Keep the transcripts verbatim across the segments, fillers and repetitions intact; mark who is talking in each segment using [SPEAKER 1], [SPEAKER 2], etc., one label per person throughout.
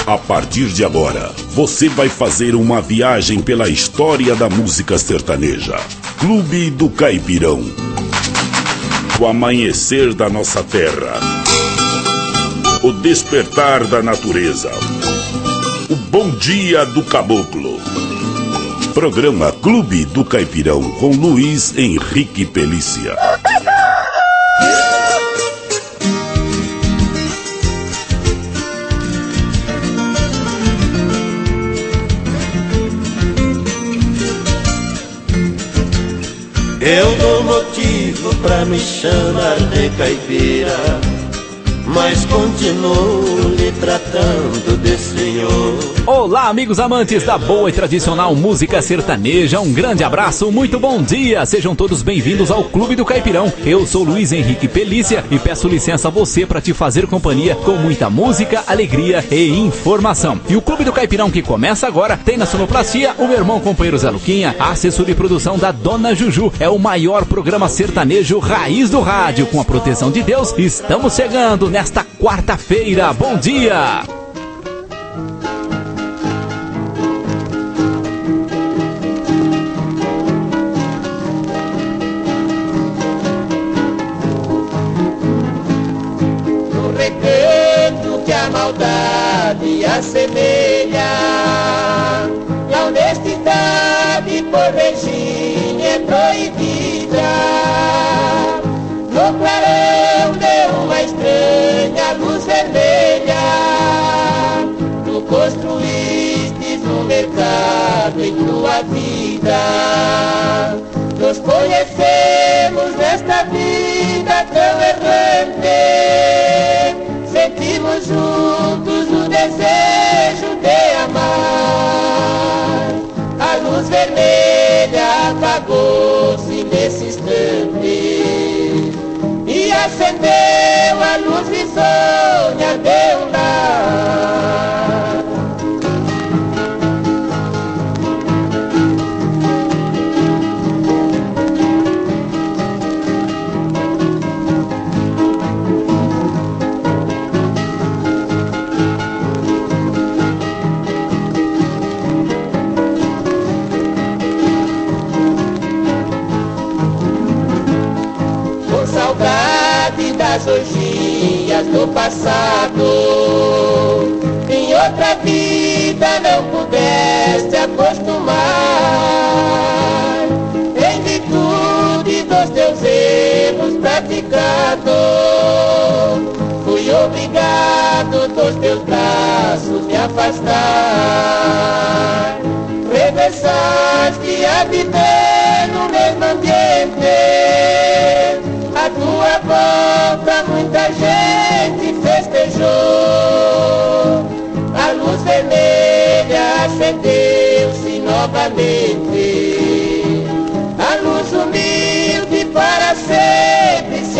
[SPEAKER 1] A partir de agora, você vai fazer uma viagem pela história da música sertaneja. Clube do Caipirão. O amanhecer da nossa terra. O despertar da natureza. O bom dia do caboclo. Programa Clube do Caipirão com Luiz Henrique Pelícia.
[SPEAKER 2] Eu dou motivo pra me chamar de caipira, mas continuo lhe tratando de senhor.
[SPEAKER 3] Olá, amigos amantes da boa e tradicional música sertaneja, um grande abraço, muito bom dia, sejam todos bem-vindos ao Clube do Caipirão. Eu sou Luiz Henrique Pelícia e peço licença a você para te fazer companhia com muita música, alegria e informação. E o Clube do Caipirão que começa agora tem na sonoplastia o meu irmão companheiro Zé Luquinha, a assessoria e produção da Dona Juju. É o maior programa sertanejo raiz do rádio, com a proteção de Deus. Estamos chegando nesta quarta-feira, bom dia!
[SPEAKER 2] Maldade assemelha, e a honestidade por regime é proibida. No clarão de uma estranha luz vermelha, tu construíste um mercado em tua vida. Nos conhecemos nesta vida tão errante, sentimos juntos o desejo de amar. A luz vermelha apagou-se nesse instante e acendeu a luz risonha de um lar. Das orgias do passado, em outra vida não pudeste acostumar. Em virtude dos teus erros praticados, fui obrigado dos teus braços me afastar. Regressaste a viver no mesmo ambiente, a tua volta muita gente festejou. A luz vermelha acendeu-se novamente, a luz humilde para sempre se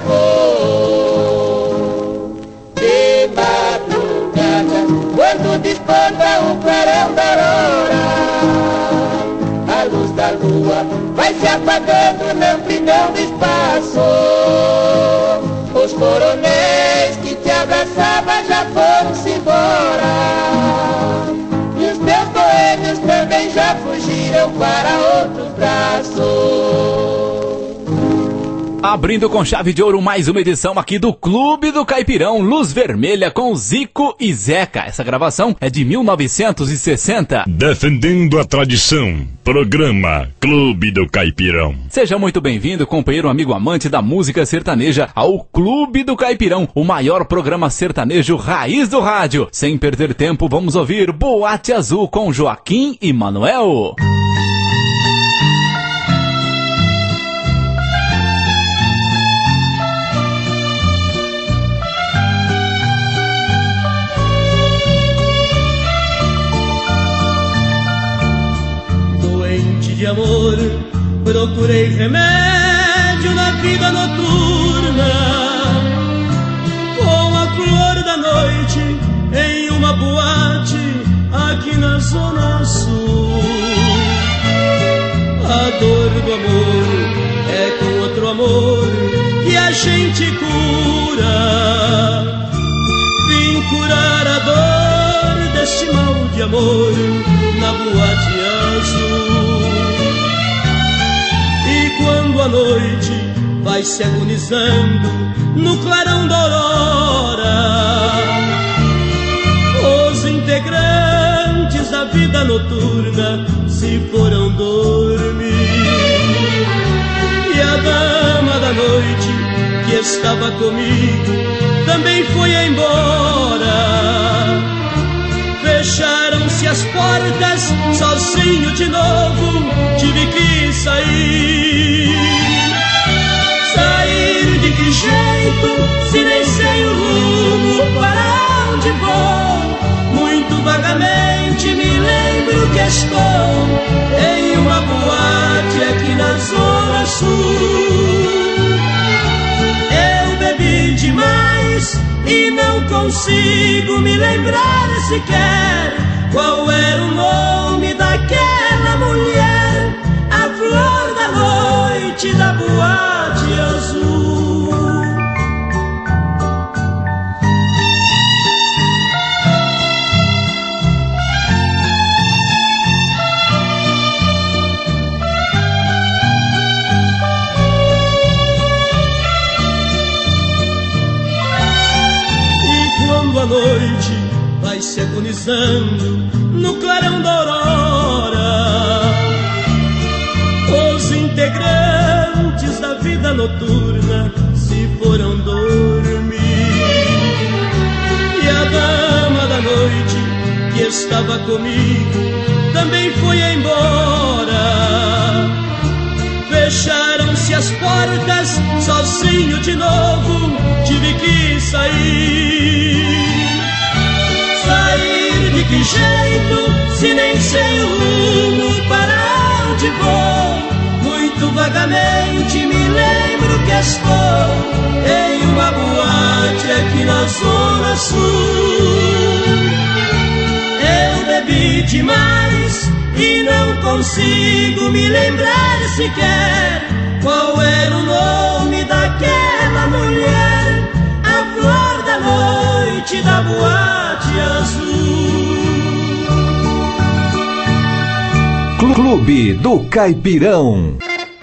[SPEAKER 2] apagou. De madrugada, quando desponta o clarão da aurora, a luz da lua vai se apagando na amplidão do espaço. Os coronéis que te abraçavam já foram-se embora, e os teus boêmios também já fugiram para outros braços.
[SPEAKER 3] Abrindo com chave de ouro mais uma edição aqui do Clube do Caipirão, Luz Vermelha com Zico e Zeca. Essa gravação é de mil novecentos e sessenta.
[SPEAKER 1] Defendendo a tradição, programa Clube do Caipirão.
[SPEAKER 3] Seja muito bem-vindo, companheiro, amigo, amante da música sertaneja, ao Clube do Caipirão, o maior programa sertanejo raiz do rádio. Sem perder tempo, vamos ouvir Boate Azul com Joaquim e Manuel.
[SPEAKER 4] De amor, procurei remédio na vida noturna, com a flor da noite em uma boate aqui na Zona Sul. A dor do amor é com outro amor que a gente cura. Vim curar a dor este mal de amor na boate azul. E quando a noite vai se agonizando no clarão da aurora, os integrantes da vida noturna se foram dormir. E a dama da noite que estava comigo também foi embora. Fecharam-se as portas, sozinho de novo tive que sair. Sair de que jeito, se nem sei o rumo, para onde vou? Muito vagamente me lembro que estou em uma boate aqui na Zona Sul. Eu bebi demais e não consigo me lembrar sequer qual era o nome daquela mulher, a flor da noite da boate azul. A noite vai se agonizando no clarão da aurora, os integrantes da vida noturna se foram dormir. E a dama da noite que estava comigo também foi embora. Fecharam-se as portas, sozinho de novo tive que sair. Sair de que jeito, se nem sei o rumo, para onde vou? Muito vagamente me lembro que estou em uma boate aqui na Zona Sul. Eu bebi demais e não consigo me lembrar sequer qual era o nome daquela mulher, a flor da noite da boate azul.
[SPEAKER 3] Clube do Caipirão.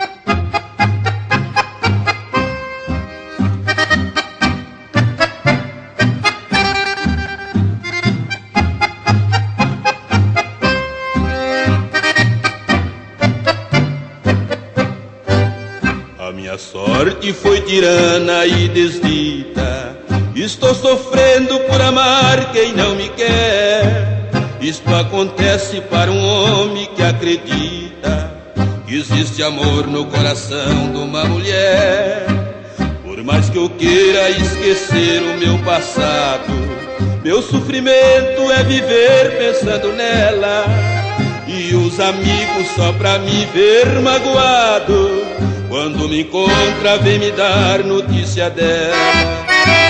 [SPEAKER 5] Sorte foi tirana e desdita, estou sofrendo por amar quem não me quer. Isto acontece para um homem que acredita que existe amor no coração de uma mulher. Por mais que eu queira esquecer o meu passado, meu sofrimento é viver pensando nela. E os amigos só pra me ver magoado, quando me encontra vem me dar notícia dela.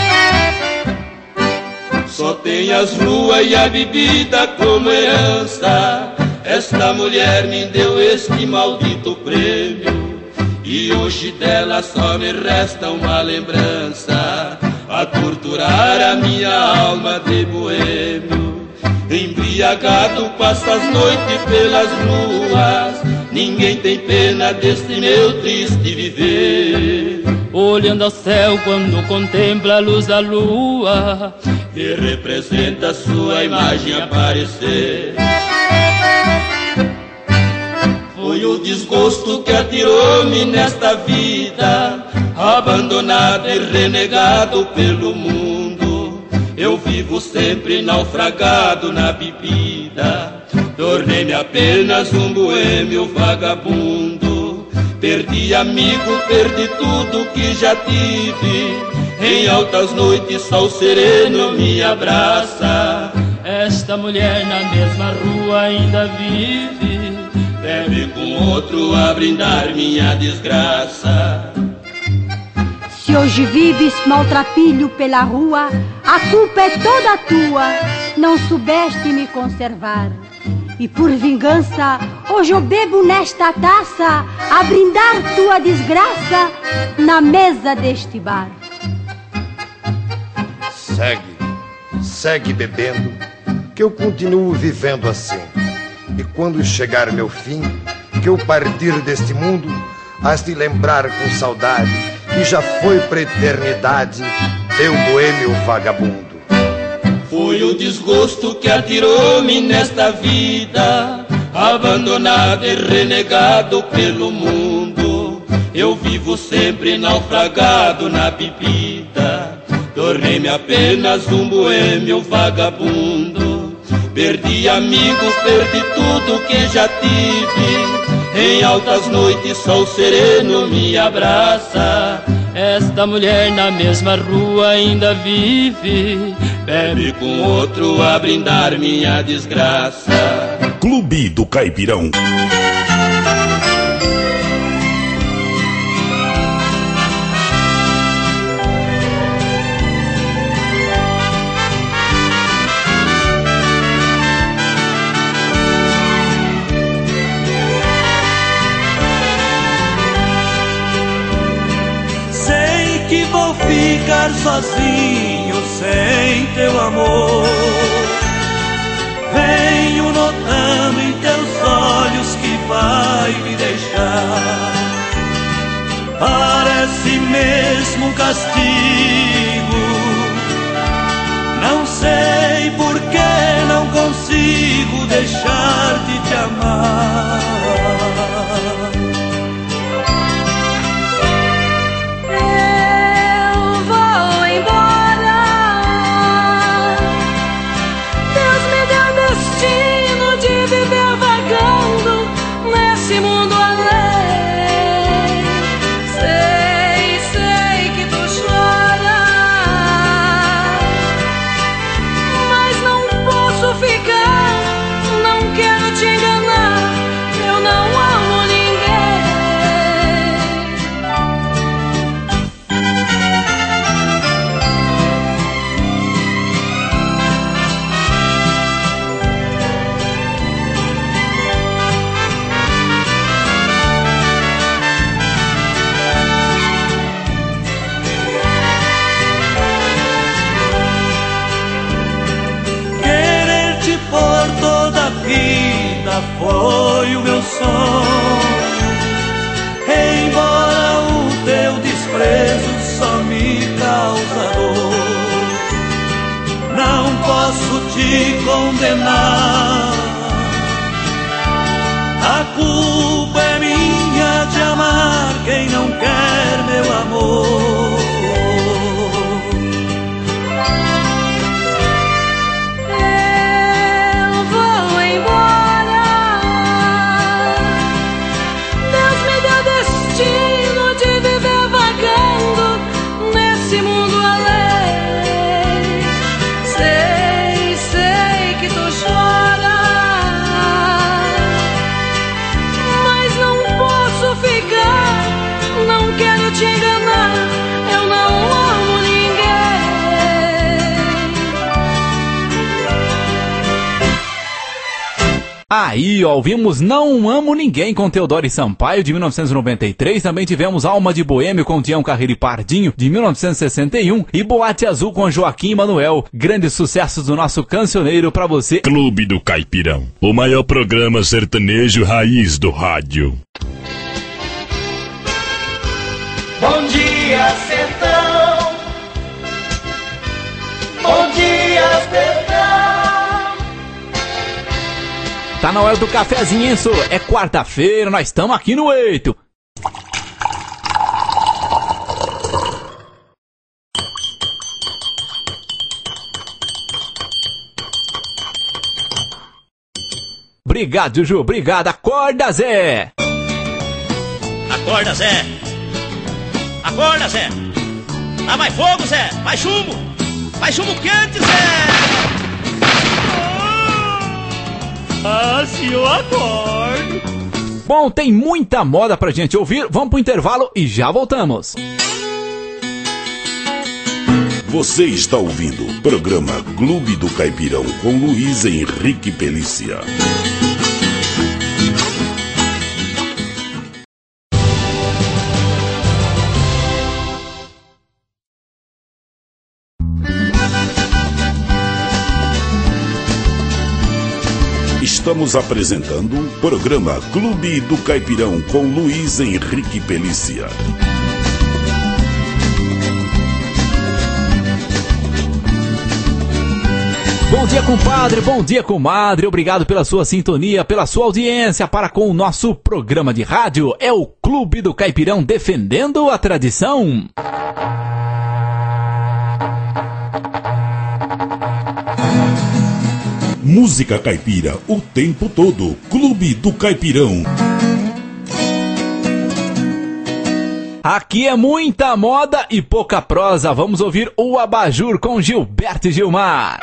[SPEAKER 5] Só tem as ruas e a bebida como herança, esta mulher me deu este maldito prêmio. E hoje dela só me resta uma lembrança, a torturar a minha alma de boêmio. Embriagado passa as noites pelas ruas, ninguém tem pena deste meu triste viver.
[SPEAKER 6] Olhando ao céu quando contempla a luz da lua,
[SPEAKER 5] que representa sua imagem aparecer. Foi o desgosto que atirou-me nesta vida, abandonado e renegado pelo mundo. Eu vivo sempre naufragado na bebida, tornei-me apenas um boêmio vagabundo. Perdi amigo, perdi tudo que já tive, em altas noites só o sereno me abraça.
[SPEAKER 6] Esta mulher na mesma rua ainda vive,
[SPEAKER 5] bebe com outro a brindar minha desgraça.
[SPEAKER 7] Se hoje vives maltrapilho pela rua, a culpa é toda tua, não soubeste me conservar. E por vingança, hoje eu bebo nesta taça, a brindar tua desgraça na mesa deste bar.
[SPEAKER 8] Segue, segue bebendo, que eu continuo vivendo assim. E quando chegar meu fim, que eu partir deste mundo, has de lembrar com saudade que já foi pra eternidade teu boêmio vagabundo.
[SPEAKER 5] Foi o desgosto que atirou-me nesta vida, abandonado e renegado pelo mundo. Eu vivo sempre naufragado na bebida, tornei-me apenas um boêmio vagabundo. Perdi amigos, perdi tudo que já tive, em altas noites só o sereno me abraça.
[SPEAKER 6] Esta mulher na mesma rua ainda vive,
[SPEAKER 5] bebe com outro a brindar minha desgraça.
[SPEAKER 1] Clube do Caipirão.
[SPEAKER 4] Que vou ficar sozinho sem teu amor. Venho notando em teus olhos que vai me deixar. Parece mesmo um castigo, não sei por que não consigo deixar de te amar. Foi o meu sonho, embora o teu desprezo só me causa dor. Não posso te condenar, a culpa é minha de amar quem não quer meu amor.
[SPEAKER 3] Aí, ó, ouvimos Não Amo Ninguém com Teodoro e Sampaio, de mil novecentos e noventa e três. Também tivemos Alma de Boêmio com Tião Carreiro e Pardinho, de mil novecentos e sessenta e um. E Boate Azul com Joaquim Manuel. Grandes sucessos do nosso cancioneiro pra você.
[SPEAKER 1] Clube do Caipirão, o maior programa sertanejo raiz do rádio.
[SPEAKER 2] Bom dia, sertão. Bom dia, sertão.
[SPEAKER 3] Tá na hora do cafezinho, hein, sô? É quarta-feira, nós estamos aqui no Eito. Obrigado, Juju, obrigado. Acorda, Zé.
[SPEAKER 9] Acorda, Zé. Acorda, Zé. Dá mais fogo, Zé. Mais chumbo. Mais chumbo quente, Zé.
[SPEAKER 6] Ah, se eu acordo.
[SPEAKER 3] Bom, tem muita moda pra gente ouvir. Vamos pro intervalo e já voltamos.
[SPEAKER 1] Você está ouvindo o programa Clube do Caipirão com Luiz Henrique Pelícia. Estamos apresentando o programa Clube do Caipirão com Luiz Henrique Pelícia.
[SPEAKER 3] Bom dia, compadre, bom dia, comadre. Obrigado pela sua sintonia, pela sua audiência para com o nosso programa de rádio. É o Clube do Caipirão defendendo a tradição.
[SPEAKER 1] Música caipira o tempo todo. Clube do Caipirão.
[SPEAKER 3] Aqui é muita moda e pouca prosa. Vamos ouvir o Abajur com Gilberto e Gilmar.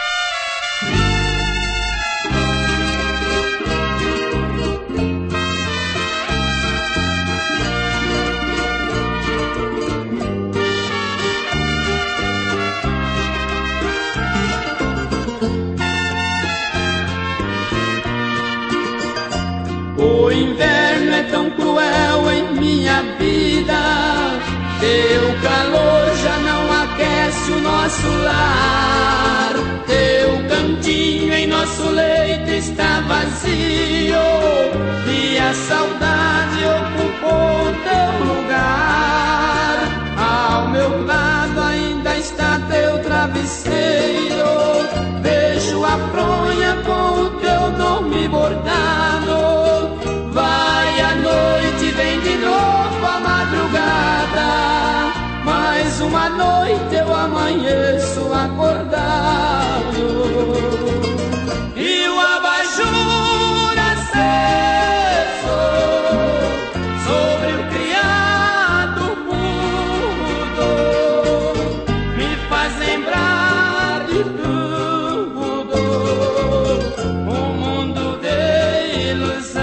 [SPEAKER 4] O inverno é tão cruel em minha vida, teu calor já não aquece o nosso lar. Teu cantinho em nosso leito está vazio e a saudade ocupou teu lugar. Ao meu lado ainda está teu travesseiro, vejo a fronha com o teu nome bordado. Vai a noite, vem de novo a madrugada, mais uma noite eu amanheço acordado. E o abajur aceso sobre o criado mudo me faz lembrar de tudo, um mundo de ilusão.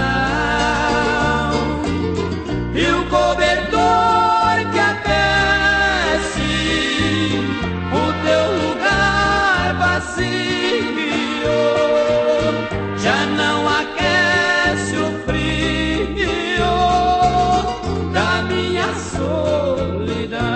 [SPEAKER 4] E o cobertor que aquece o teu lugar vazio já não aquece o frio da minha solidão.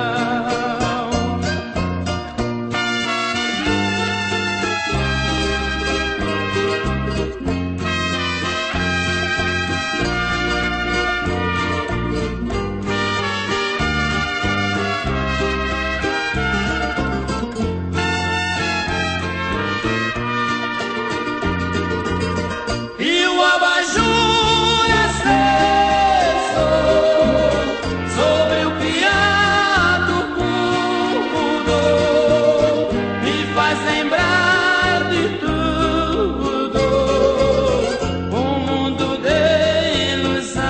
[SPEAKER 4] E o abajur aceso sobre o criado mudo me faz lembrar de tudo, um mundo de ilusão.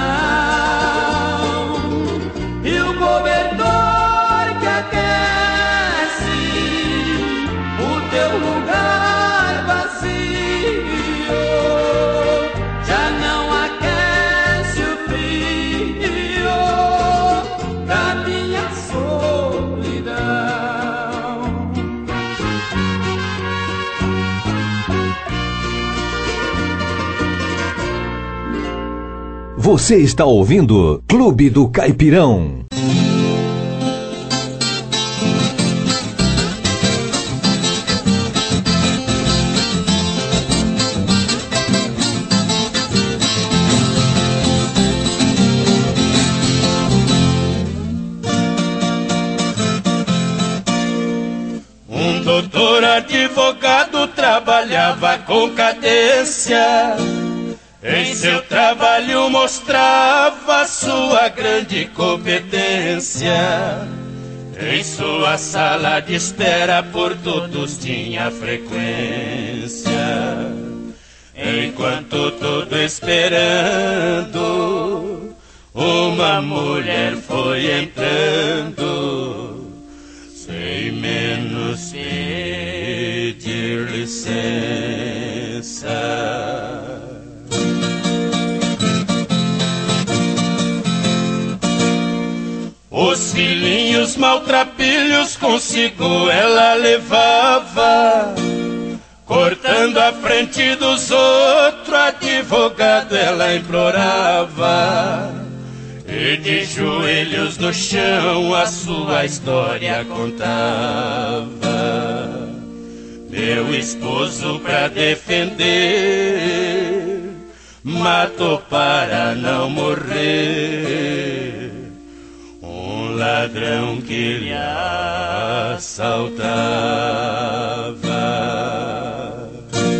[SPEAKER 4] E o cobertor que aquece o teu lugar vazio já não aquece o frio da minha solidão.
[SPEAKER 10] Você está ouvindo Clube do Caipirão.
[SPEAKER 5] Um doutor advogado trabalhava com cadência, em seu trabalho mostrava sua grande competência. Em sua sala de espera por todos tinha frequência. Enquanto todo esperando, uma mulher foi entrando, sem menos pedir licença. Os filhinhos maltrapilhos consigo ela levava, cortando a frente dos outros, advogado ela implorava. E de joelhos no chão a sua história contava. Meu esposo pra defender matou para não morrer um ladrão que lhe assaltava.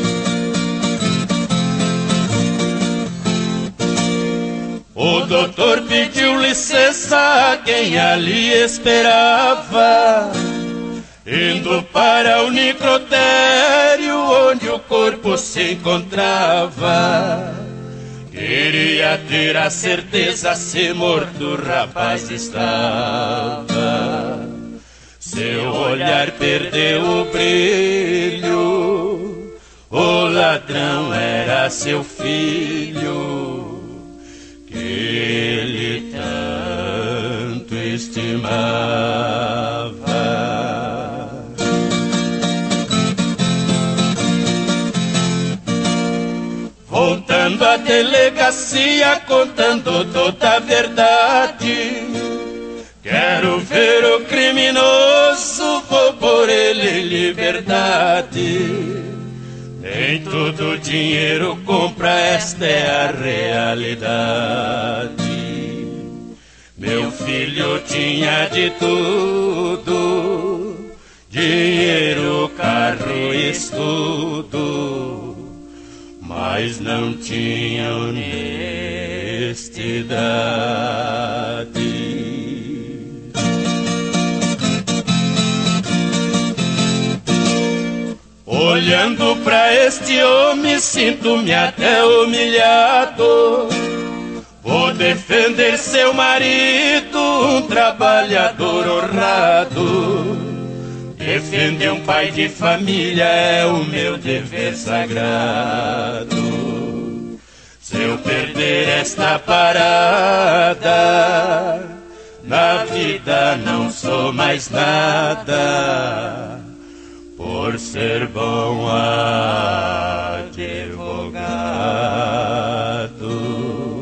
[SPEAKER 5] O doutor pediu licença a quem ali esperava, indo para o necrotério onde o corpo se encontrava. Queria ter a certeza se morto o rapaz estava. Seu olhar perdeu o brilho, o ladrão era seu filho, que ele tanto estimava. Voltando à delegacia, contando toda a verdade, quero ver o criminoso, vou por ele em liberdade. Nem todo dinheiro compra, esta é a realidade. Meu filho tinha de tudo, dinheiro, carro, estudo, mas não tinha honestidade. Olhando pra este homem, sinto-me até humilhado. Vou defender seu marido, um trabalhador honrado. Defender um pai de família é o meu dever sagrado. Se eu perder esta parada, na vida não sou mais nada, por ser bom advogado.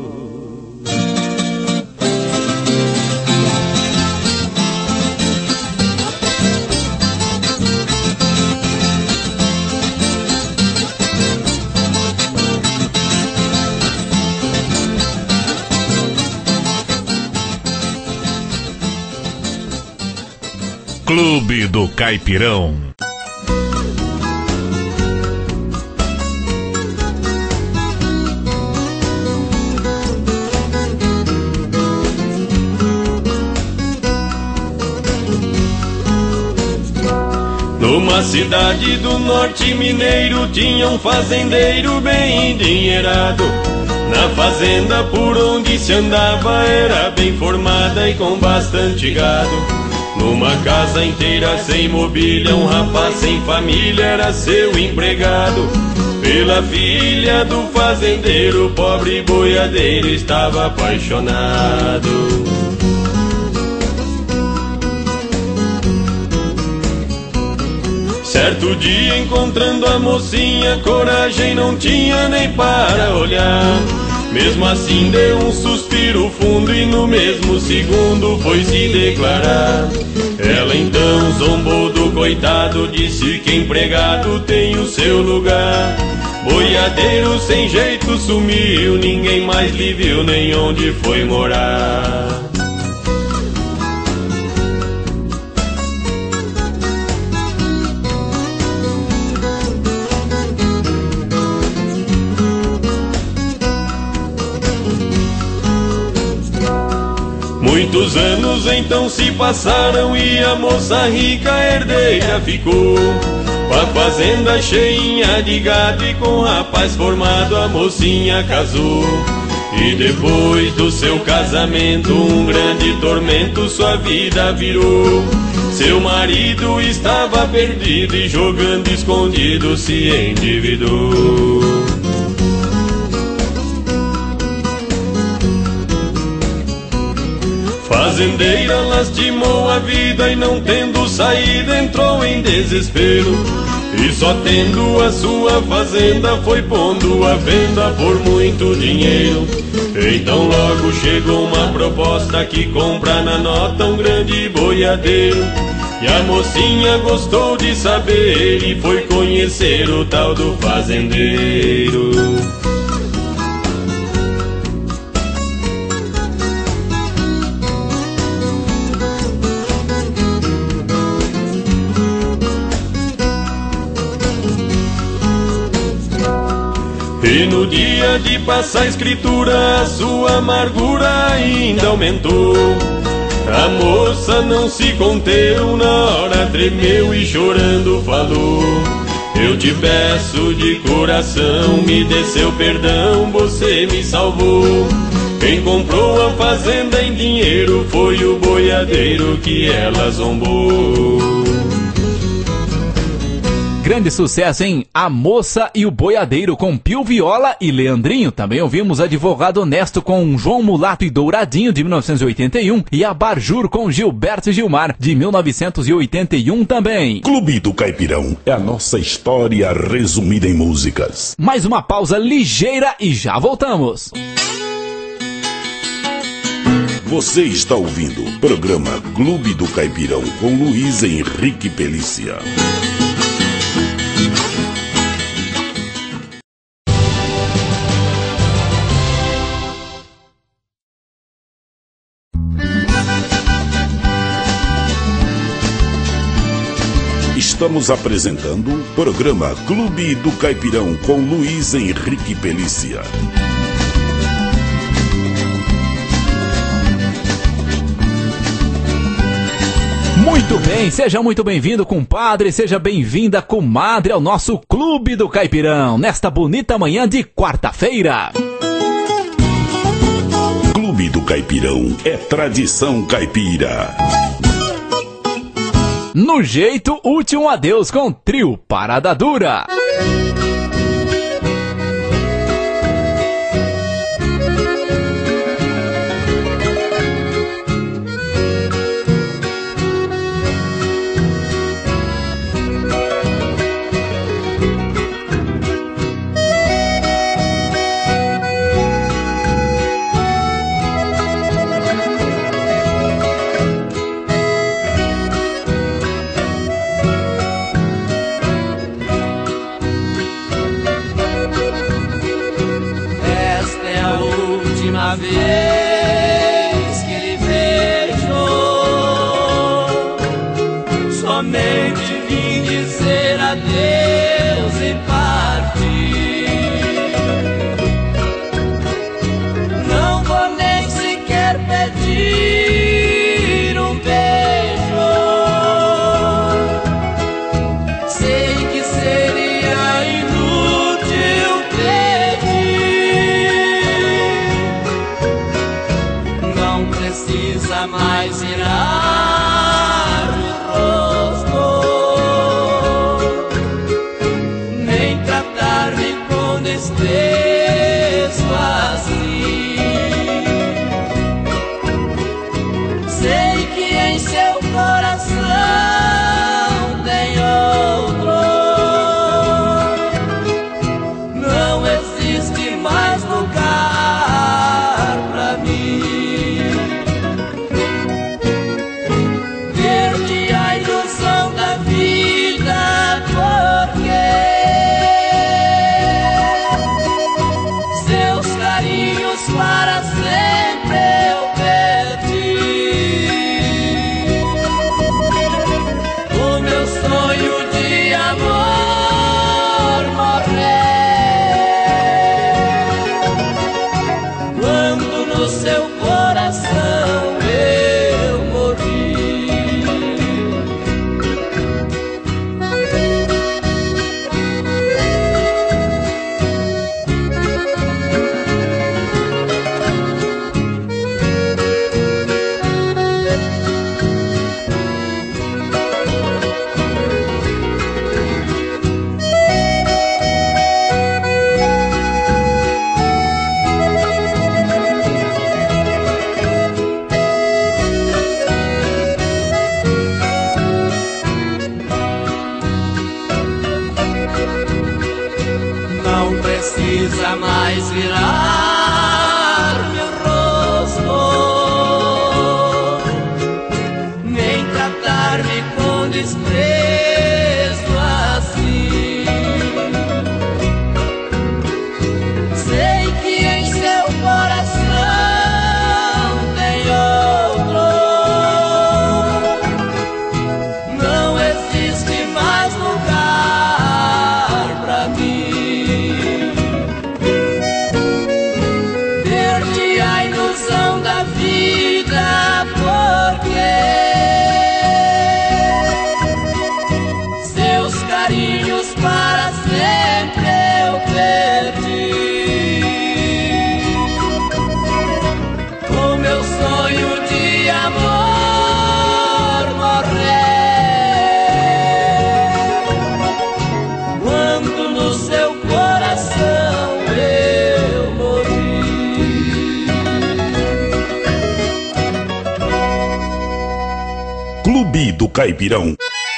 [SPEAKER 1] Clube do Caipirão.
[SPEAKER 5] Numa cidade do norte mineiro tinha um fazendeiro bem endinheirado. Na fazenda por onde se andava era bem formada e com bastante gado. Numa casa inteira sem mobília, um rapaz sem família era seu empregado. Pela filha do fazendeiro, o pobre boiadeiro estava apaixonado. Certo dia, encontrando a mocinha, coragem não tinha nem para olhar. Mesmo assim deu um suspiro fundo e no mesmo segundo foi se declarar. Ela então zombou do coitado, disse que empregado tem o seu lugar. Boiadeiro sem jeito sumiu, ninguém mais lhe viu nem onde foi morar. Muitos anos então se passaram e a moça rica herdeira ficou. Com a fazenda cheinha de gado e com o rapaz formado a mocinha casou. E depois do seu casamento um grande tormento sua vida virou. Seu marido estava perdido e jogando escondido se endividou. Fazendeira lastimou a vida e não tendo saída entrou em desespero. E só tendo a sua fazenda foi pondo à venda por muito dinheiro. Então logo chegou uma proposta que compra na nota um grande boiadeiro. E a mocinha gostou de saber e foi conhecer o tal do fazendeiro.
[SPEAKER 11] no dia de passar a escritura, a sua amargura ainda aumentou. A moça não se conteu, na hora tremeu e chorando falou: eu te peço de coração, me dê seu perdão, você me salvou. Quem comprou a fazenda em dinheiro foi o boiadeiro que ela zombou.
[SPEAKER 3] Grande sucesso, hein? A Moça e o Boiadeiro com Pio Viola e Leandrinho. Também ouvimos Advogado Honesto com João Mulato e Douradinho, de mil novecentos e oitenta e um. E a Barjur com Gilberto e Gilmar, de mil novecentos e oitenta e um também.
[SPEAKER 1] Clube do Caipirão é a nossa história resumida em músicas.
[SPEAKER 3] Mais uma pausa ligeira e já voltamos.
[SPEAKER 1] Você está ouvindo o programa Clube do Caipirão com Luiz Henrique Pelícia. Estamos apresentando o programa Clube do Caipirão com Luiz Henrique Pelícia.
[SPEAKER 3] Muito bem, seja muito bem-vindo, compadre, seja bem-vinda, comadre, ao nosso Clube do Caipirão, nesta bonita manhã de quarta-feira.
[SPEAKER 1] Clube do Caipirão é tradição caipira.
[SPEAKER 3] No jeito, último adeus com Trio Parada Dura.
[SPEAKER 4] Vez que lhe vejo, somente vim dizer adeus e partir. Não vou nem sequer pedir um beijo. Sei que seria inútil precisa mais virar o rosto, nem tratar-me com desprezo assim. Sei que em seu coração tem outro, não existe mais lugar pra mim. Para sempre eu perdi o meu sonho de amor morrer quando no seu coração eu morri. Precisa mais virar meu rosto, nem tratar-me com desprezo assim. Sei que em seu coração tem outro, não existe mais lugar pra mim.
[SPEAKER 1] Clube do Caipirão.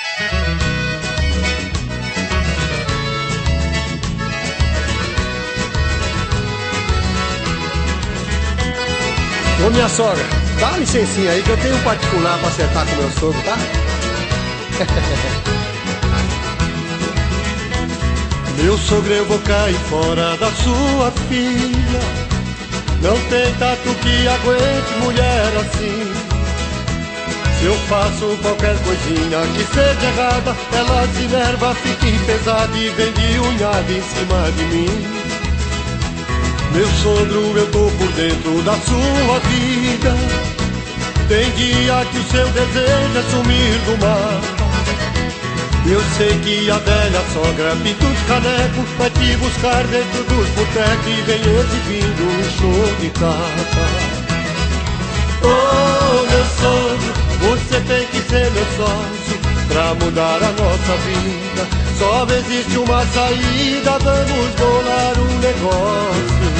[SPEAKER 12] Ô minha sogra, dá licencinha aí que eu tenho um particular pra acertar com meu sogro, tá?
[SPEAKER 11] Meu sogro, eu vou cair fora da sua filha. Não tem tato que aguente mulher assim. Se eu faço qualquer coisinha que seja errada, ela se enerva, fica pesada e vem de unhada em cima de mim. Meu sogro, eu tô por dentro da sua vida. Tem dia que o seu desejo é sumir do mar. Eu sei que a velha sogra pinta os canecos, vai te buscar dentro dos botecos e vem exibindo um show de tapa. Oh, meu sogro, você tem que ser meu sócio pra mudar a nossa vida. Só existe uma saída, vamos bolar um negócio.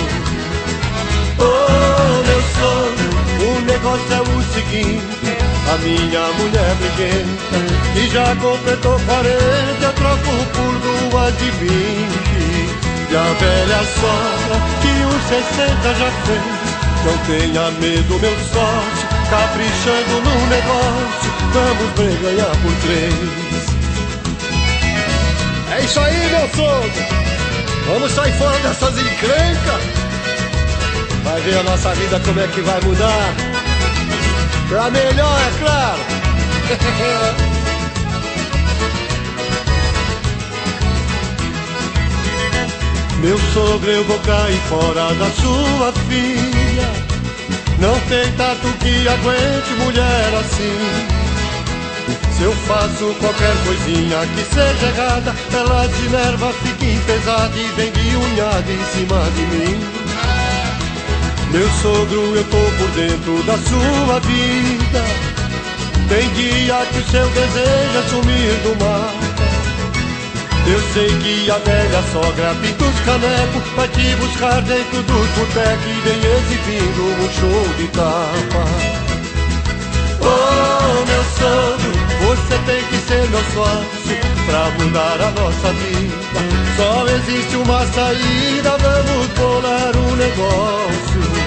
[SPEAKER 11] Oh, meu sogro, o negócio é o seguinte: a minha mulher briguenta, que já completou quarenta, eu troco por duas de vinte. E a velha sogra, que os sessenta já fez, não tenha medo, meu sócio, caprichando no negócio, vamos ganhar por três.
[SPEAKER 12] É isso aí, meu sogro! Vamos sair fora dessas encrencas! Vai ver a nossa vida como é que vai mudar. Pra melhor, é claro.
[SPEAKER 11] Meu sogro, eu vou cair fora da sua filha. Não tem tato que aguente mulher assim. Se eu faço qualquer coisinha que seja errada, ela se enerva, fica pesada e vem de unhada em cima de mim. Meu sogro, eu tô por dentro da sua vida. Tem dia que o seu desejo é sumir do mapa. Eu sei que a velha sogra pinta os canecos, vai te buscar dentro dos botecos e vem exibindo um show de tapa. Oh, meu sogro, você tem que ser meu sócio pra mudar a nossa vida. Só existe uma saída, vamos bolar um negócio.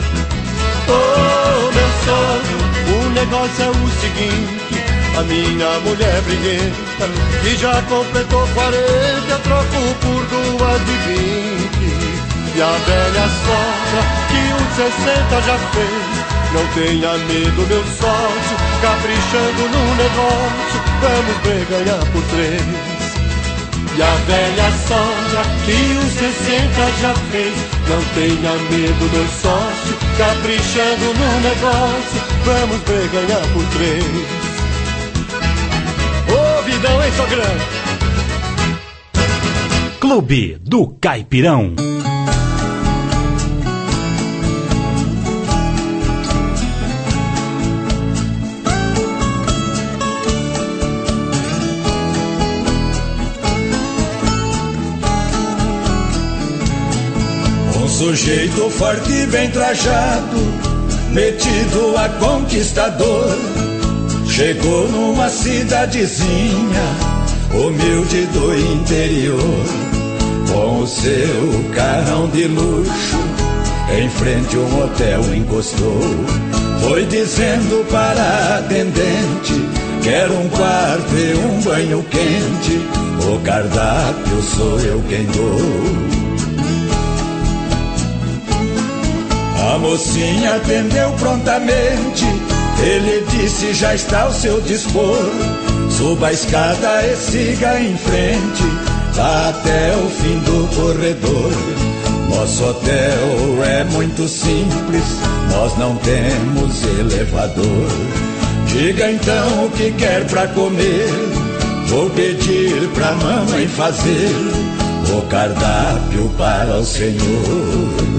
[SPEAKER 11] Oh, meu sogro, o negócio é o seguinte: a minha mulher briguenta, que já completou quarenta, eu troco por duas de vinte. E a velha sogra, que uns sessenta já fez, não tenha medo, meu sócio, caprichando no negócio, vamos ver ganhar por três. E a velha sogra, que os sessenta já fez, não tenha medo, meu sócio, caprichando no negócio, vamos ver ganhar por três.
[SPEAKER 12] Ô, vidão, hein, sogrão?
[SPEAKER 3] Clube do Caipirão.
[SPEAKER 13] Sujeito forte e bem trajado, metido a conquistador, chegou numa cidadezinha humilde do interior. Com o seu carrão de luxo, em frente a um hotel encostou. Foi dizendo para a atendente: quero um quarto e um banho quente, o cardápio sou eu quem dou. A mocinha atendeu prontamente, ele disse: já está ao seu dispor. Suba a escada e siga em frente, vá até o fim do corredor. Nosso hotel é muito simples, nós não temos elevador. Diga então o que quer pra comer, vou pedir pra mamãe fazer o cardápio para o senhor.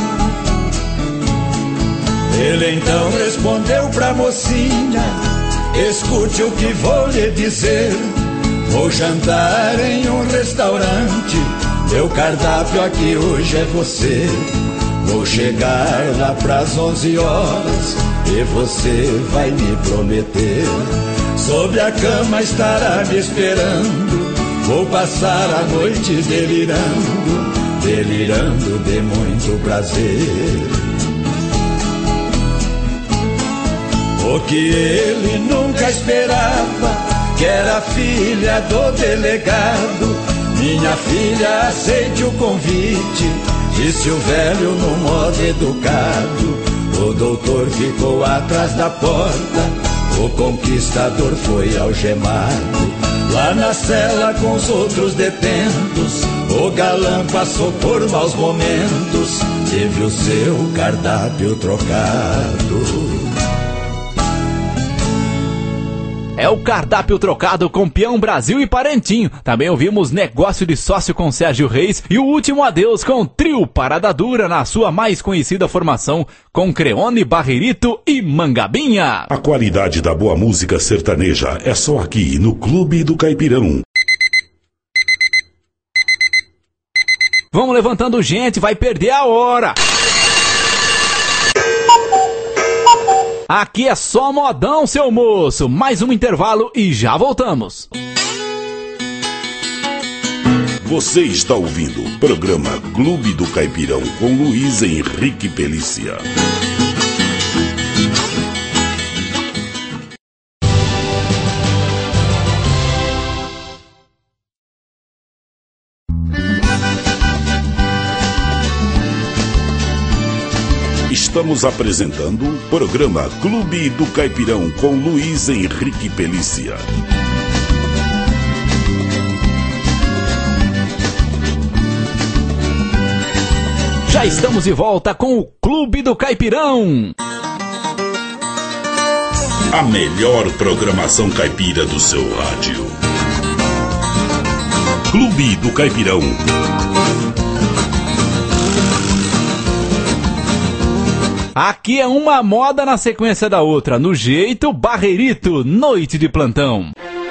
[SPEAKER 13] Ele então respondeu pra mocinha: escute o que vou lhe dizer. Vou jantar em um restaurante, meu cardápio aqui hoje é você. Vou chegar lá pras onze horas e você vai me prometer. Sobre a cama estará me esperando, vou passar a noite delirando, delirando de muito prazer. O que ele nunca esperava, que era filha do delegado. Minha filha, aceite o convite, disse o velho no modo educado. O doutor ficou atrás da porta, o conquistador foi algemado. Lá na cela com os outros detentos, o galã passou por maus momentos, teve o seu cardápio trocado.
[SPEAKER 3] É o cardápio trocado com Peão Brasil e Parentinho. Também ouvimos Negócio de Sócio com Sérgio Reis e o último adeus com Trio Parada Dura na sua mais conhecida formação com Creone, Barreirito e Mangabinha.
[SPEAKER 1] A qualidade da boa música sertaneja é só aqui no Clube do Caipirão.
[SPEAKER 3] Vamos levantando gente, vai perder a hora. Aqui é só modão, seu moço. Mais um intervalo e já voltamos.
[SPEAKER 1] Você está ouvindo o programa Clube do Caipirão com Luiz Henrique Pelícia. Estamos apresentando o programa Clube do Caipirão com Luiz Henrique Pelícia.
[SPEAKER 3] Já estamos de volta com o Clube do Caipirão.
[SPEAKER 1] A melhor programação caipira do seu rádio. Clube do Caipirão.
[SPEAKER 3] Aqui é uma moda na sequência da outra, no jeito Barreirito, Noite de Plantão.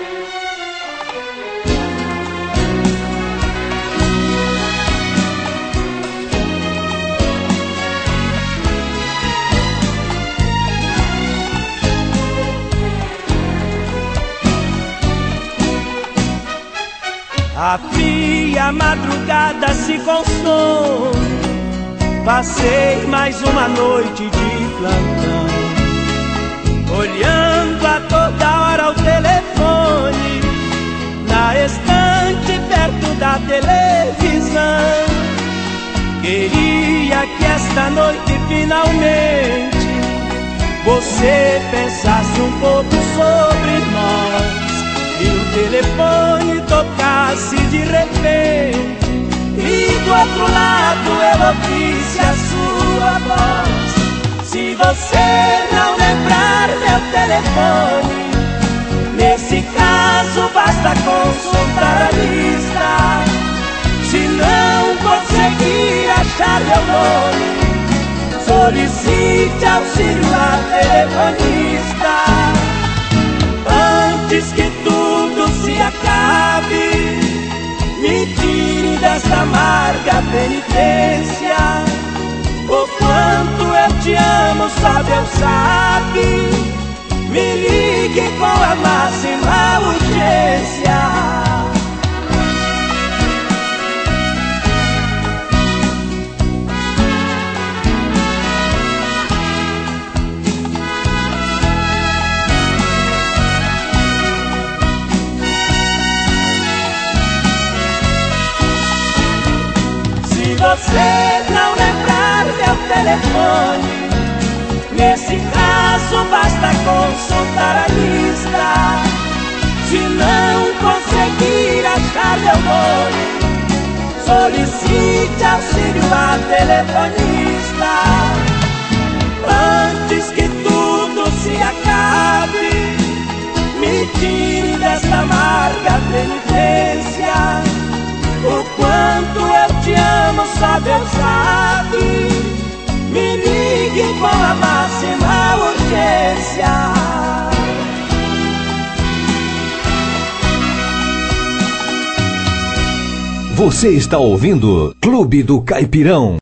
[SPEAKER 4] A fria madrugada se consome, passei mais uma noite de plantão, olhando a toda hora o telefone, na estante perto da televisão. Queria que esta noite finalmente você pensasse um pouco sobre nós, e o telefone tocasse de repente e do outro lado eu ouvisse a sua voz. Se você não lembrar meu telefone, nesse caso basta consultar a lista. Se não conseguir achar meu nome, solicite auxílio a telefonista. Antes que tudo se acabe, me tire dessa amarga penitência. O quanto eu te amo, só Deus sabe. Me ligue com a máxima urgência. Se você não lembrar meu telefone, nesse caso basta consultar a lista. Se não conseguir achar meu nome, solicite auxílio a telefonista. Antes que tudo se acabe, me tire dessa amarga penitência. O quanto eu te amo, só Deus sabe. Me ligue com a máxima urgência.
[SPEAKER 10] Você está ouvindo Clube do Caipirão.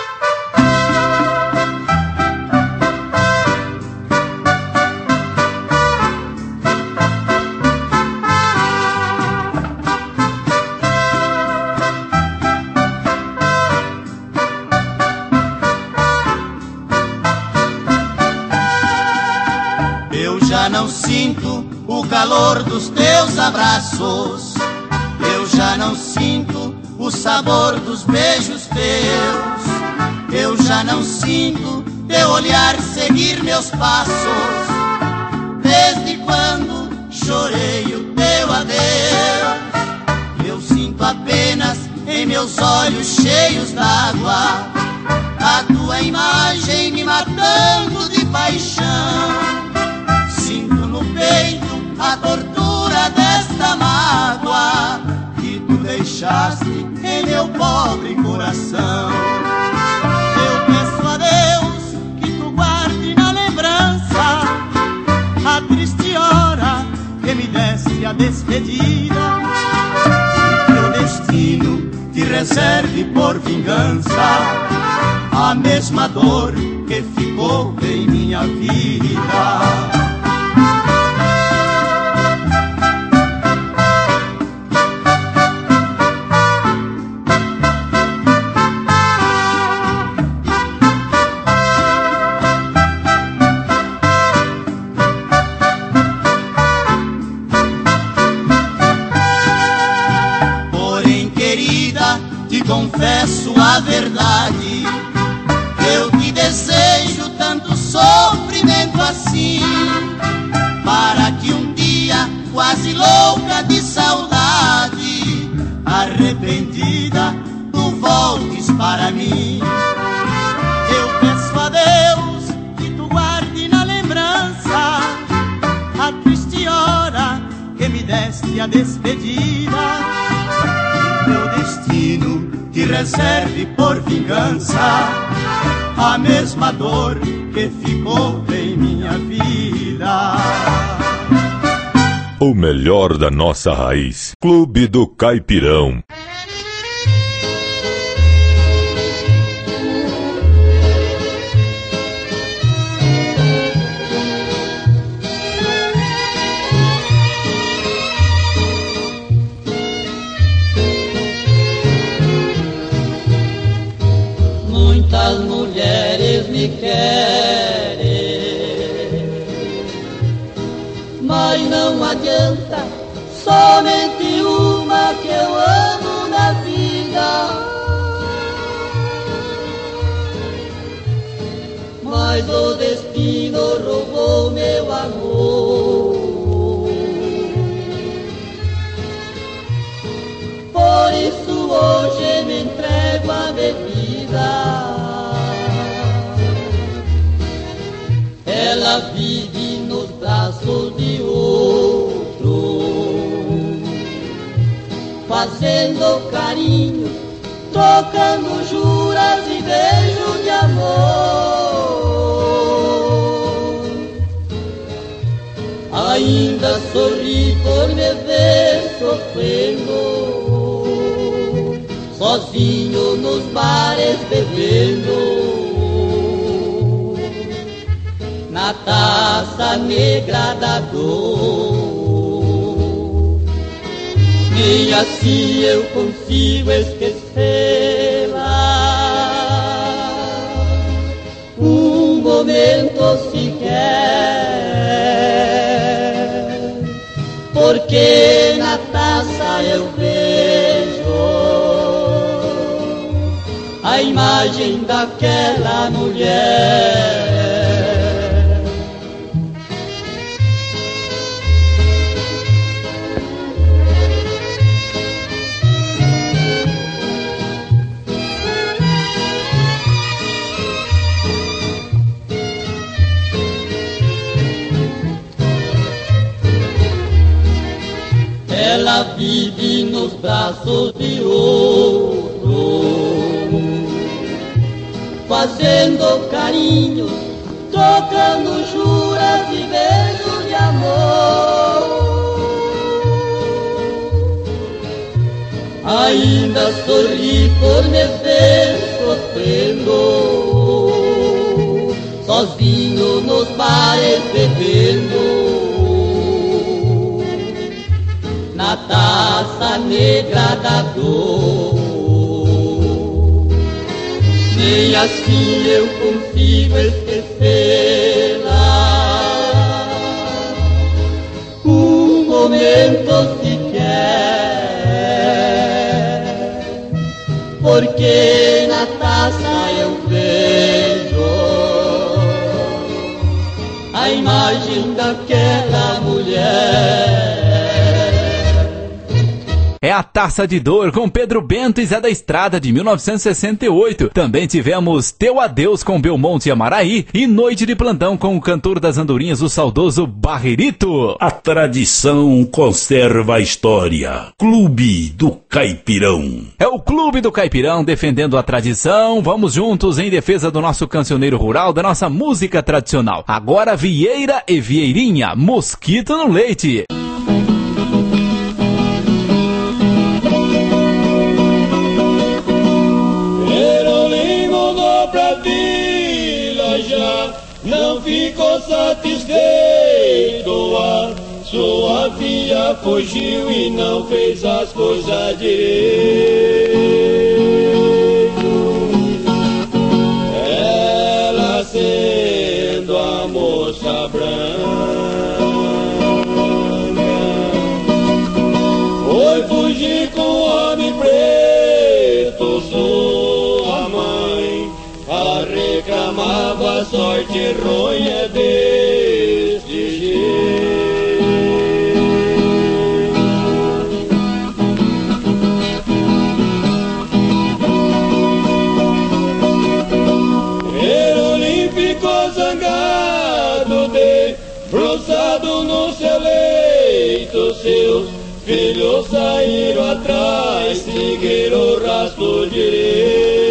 [SPEAKER 14] Eu já não sinto o calor dos teus abraços, eu já não sinto o sabor dos beijos teus, eu já não sinto teu olhar seguir meus passos, desde quando chorei o teu adeus. Eu sinto apenas em meus olhos cheios d'água a tua imagem me matando de paixão. Sinto no peito a tortura desta mágoa que tu deixaste em meu pobre coração. Eu peço a Deus que tu guarde na lembrança a triste hora que me deste a despedida, e teu destino te reserve por vingança a mesma dor que ficou em minha vida. Confesso a verdade, eu te desejo tanto sofrimento assim, para que um dia, quase louca de saudade, arrependida, tu voltes para mim. Eu peço a Deus que tu guarde na lembrança a triste hora que me deste a despedida, e teu destino te reserve por vingança a mesma dor que ficou em minha vida.
[SPEAKER 15] O melhor da nossa raiz. Clube do Caipirão.
[SPEAKER 4] Muitas mulheres me querem, mas não adianta, somente uma que eu amo na vida. Mas o destino roubou meu amor, por isso hoje me entrego à bebida. Ela vive nos braços de outro, fazendo carinho, trocando juras e beijos de amor. Ainda sorri por me ver sofrendo, sozinho nos bares bebendo, na taça negra da dor. Nem assim eu consigo esquecê-la um momento sequer, porque na taça eu vejo a imagem daquela mulher. Ela vive nos braços de outro, fazendo carinho, trocando juras e beijos de amor.
[SPEAKER 2] ainda sorri por me ver sofrendo, sozinho nos bares bebendo, na taça negra da dor. Nem assim eu consigo esquecê-la, um momento sequer, porque na taça eu vejo a imagem daquela mulher.
[SPEAKER 3] É a Taça de Dor com Pedro Bento e Zé da Estrada de mil novecentos e sessenta e oito. Também tivemos Teu Adeus com Belmonte e Amaraí e Noite de Plantão com o cantor das andorinhas, o saudoso Barrerito.
[SPEAKER 1] A tradição conserva a história. Clube do Caipirão.
[SPEAKER 3] É o Clube do Caipirão defendendo a tradição. Vamos juntos em defesa do nosso cancioneiro rural, da nossa música tradicional. Agora Vieira e Vieirinha, Mosquito no Leite.
[SPEAKER 11] Não ficou satisfeito, a sua filha fugiu e não fez as coisas direito. Ela sendo a moça branca, foi fugir com o homem preto. Sua mãe a reclamava, sorte ronha desse jeito. Herolim ficou zangado, debruçado no seu leito. Seus filhos saíram atrás, seguiram o rastro direito.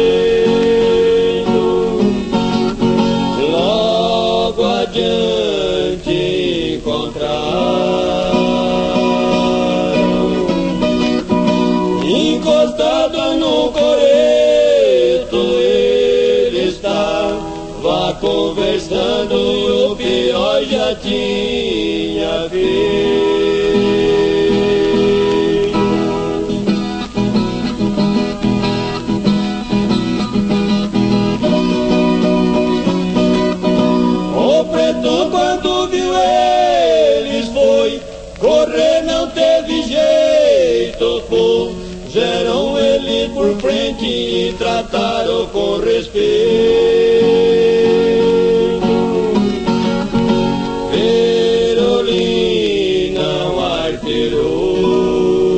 [SPEAKER 11] Adiante encontraram, encostado no coreto, ele estava conversando, o pior já tinha feito. Quando viu eles foi correr, não teve jeito, puseram ele por frente e trataram com respeito. Perolim não arqueirou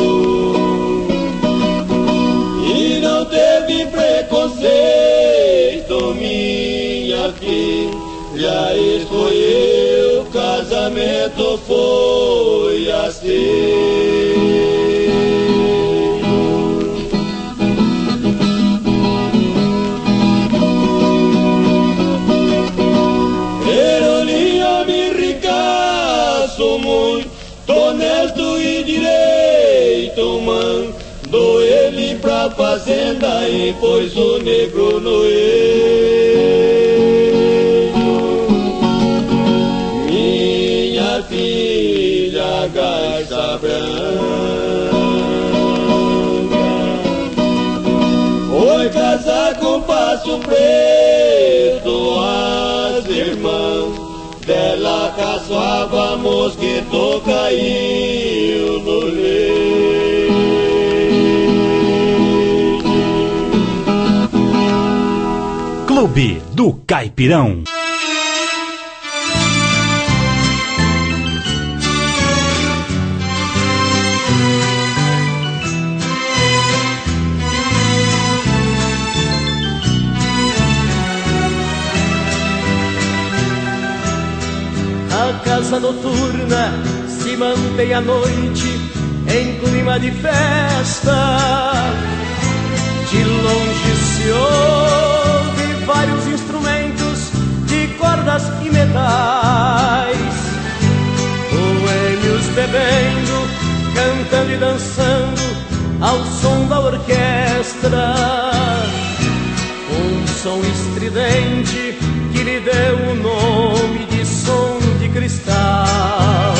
[SPEAKER 11] e não teve preconceito, minha filha. Já escolheu, o casamento foi assim. Perolim, homem ricaço, muito honesto e direito, mandou ele pra fazenda e pôs o negro no eixo. Filha garça branca foi casar com Passo Preto, as irmãs dela caçoava, mosquito caiu no leite.
[SPEAKER 3] Clube do Caipirão.
[SPEAKER 16] A casa noturna se mantém à noite em clima de festa. De longe se ouve vários instrumentos de cordas e metais, boêmios bebendo, cantando e dançando ao som da orquestra, um som estridente que lhe deu o nome de som de cristal.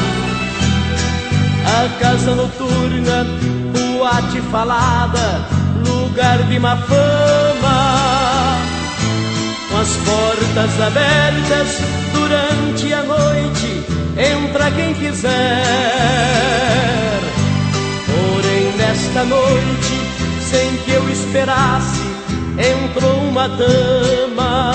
[SPEAKER 16] A casa noturna, boate falada, lugar de má fama, com as portas abertas durante a noite, entra quem quiser. Porém nesta noite, sem que eu esperasse, entrou uma dama.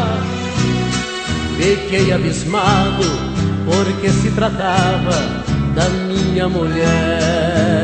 [SPEAKER 16] Fiquei abismado, porque se tratava da minha mulher.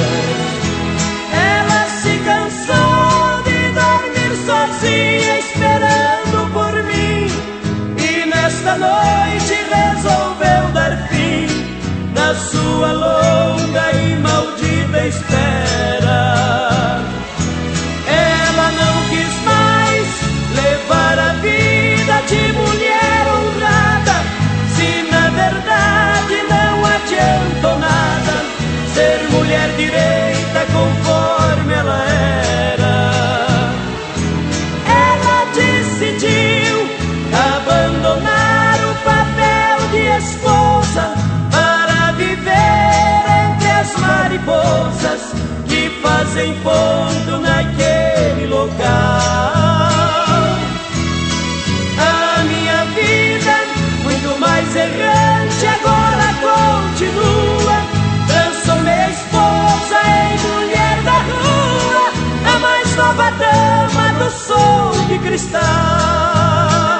[SPEAKER 16] Ela se cansou de dormir sozinha, esperando por mim, e nesta noite resolveu dar fim na sua longa e maldita espera. Ela não quis mais levar a vida de mulher honrada, se na verdade não adiantou nada ser mulher direita conforme ela era. Ela decidiu abandonar o papel de esposa para viver entre as mariposas que fazem ponto naquele local. A minha vida, muito mais errante, agora continua. Transformei a esposa em mulher da rua, a mais nova dama do som de cristal.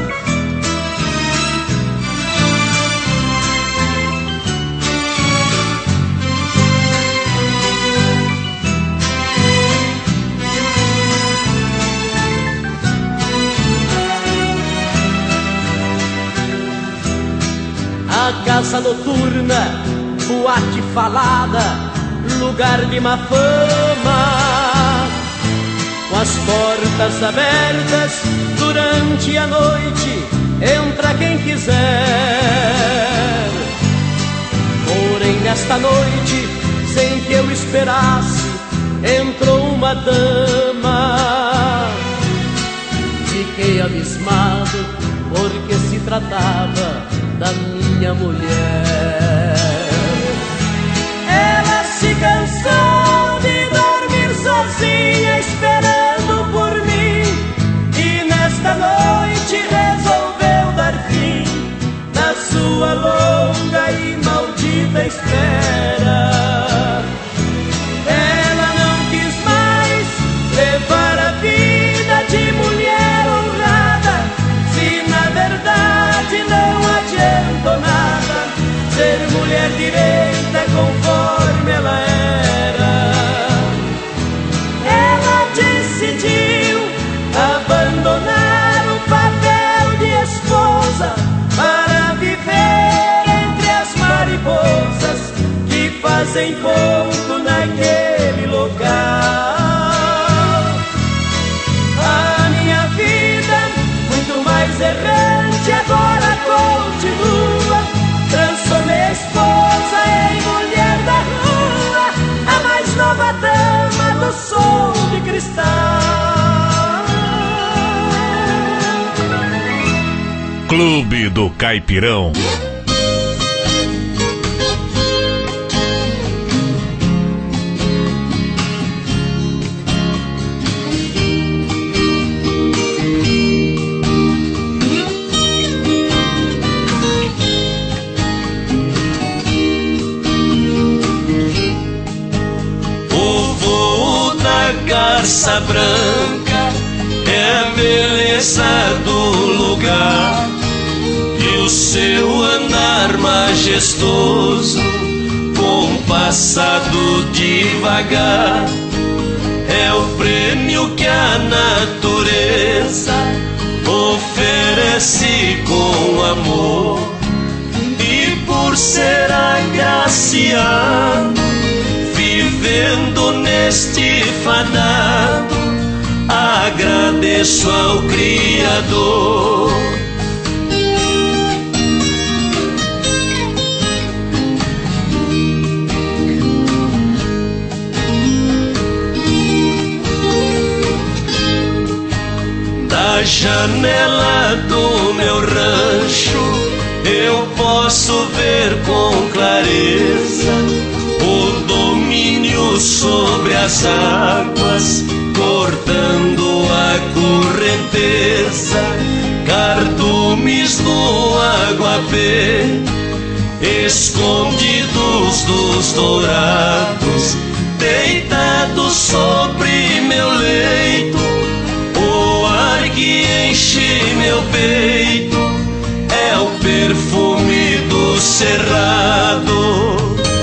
[SPEAKER 16] A casa noturna, boate falada, lugar de má fama, com as portas abertas durante a noite, entra quem quiser. Porém nesta noite, sem que eu esperasse, entrou uma dama. Fiquei abismado, porque se tratava da minha mulher. Ela se cansou de dormir sozinha, esperando por mim, e nesta noite resolveu dar fim na sua longa e maldita espera. Ela não quis mais levar a vida de mulher honrada, se na verdade não adiantou nada ser mulher direita conforme ela era. Ela decidiu abandonar o papel de esposa para viver entre as mariposas que fazem ponto naquele local. A minha vida, muito mais errante, agora continua. Transformei a esposa em mulher da rua, a mais nova dama do som de cristal.
[SPEAKER 1] Clube do Caipirão.
[SPEAKER 11] Garça branca é a beleza do lugar, e o seu andar majestoso, compassado devagar, é o prêmio que a natureza oferece com amor. E por ser agraciado, vivendo neste fadado, agradeço ao Criador.
[SPEAKER 17] janela do meu rancho eu posso ver com clareza o domínio sobre as águas, cortando a correnteza, cardumes do aguapé, escondidos dos dourados, deitados sobre meu leito, o ar que enche meu peito é o perfume do cerrado.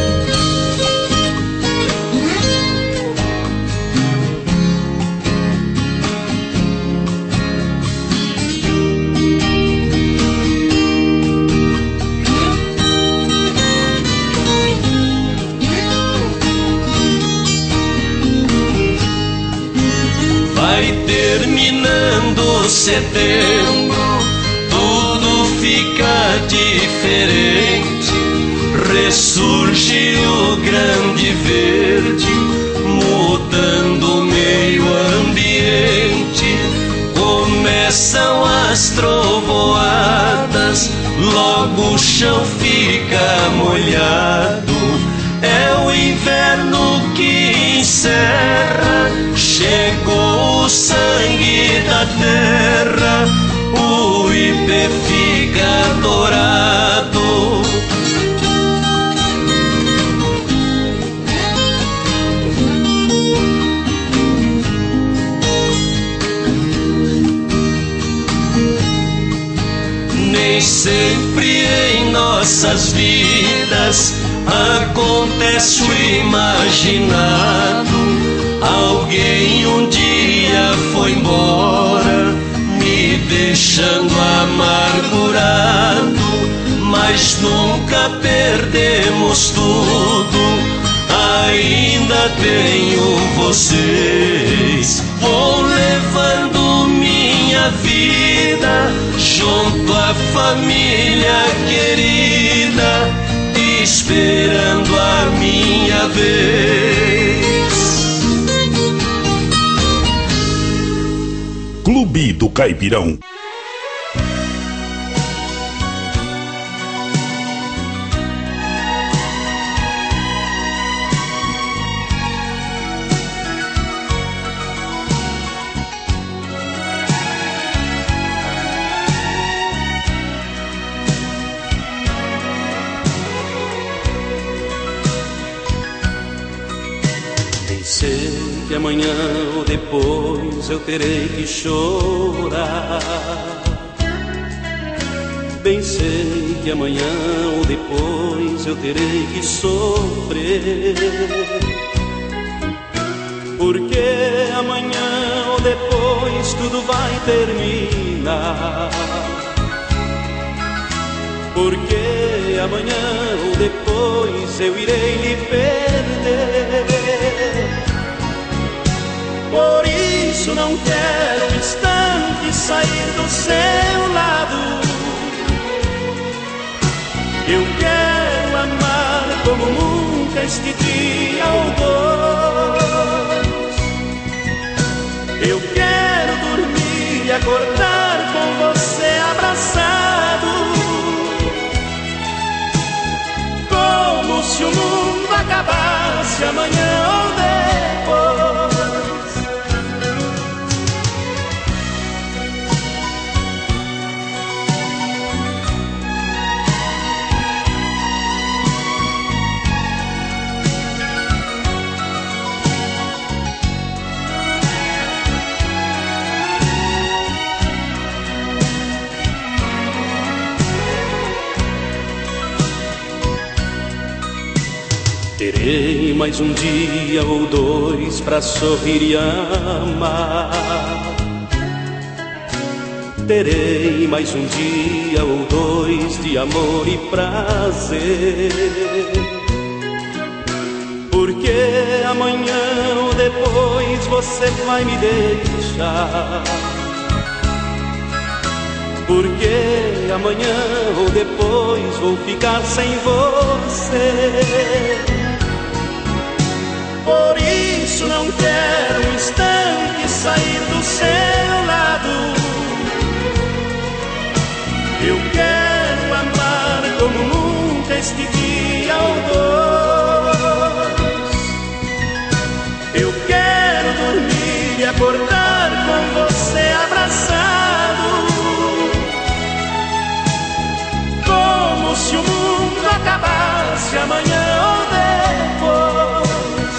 [SPEAKER 17] Vai terminando setembro, tudo fica diferente, ressurge o grande verde, mudando o meio ambiente, começam as trovoadas, logo o chão fica molhado, é o inverno que encerra, chegou o sangue da terra, o ipê fica dourado. Nem sempre em nossas vidas acontece o imaginado. Alguém um dia foi embora, me deixando amargurado, mas nunca perdemos tudo, ainda tenho vocês. Vou levando minha vida junto à família querida, esperando a minha vez.
[SPEAKER 1] Clube do Caipirão.
[SPEAKER 17] Sei que amanhã ou depois eu terei que chorar. Bem sei que amanhã ou depois eu terei que sofrer, porque amanhã ou depois tudo vai terminar. Porque amanhã ou depois eu irei lhe perder. Por isso não quero um instante sair do seu lado. Eu quero amar como nunca este dia ou dois. Eu quero dormir e acordar com você abraçado, como se o mundo acabasse amanhã ou depois. Terei mais um dia ou dois pra sorrir e amar. Terei mais um dia ou dois de amor e prazer, porque amanhã ou depois você vai me deixar. Porque amanhã ou depois vou ficar sem você. Por isso não quero um instante sair do seu lado. neste dia ou dois. Eu quero dormir e acordar com você abraçado, como se o mundo acabasse amanhã ou depois.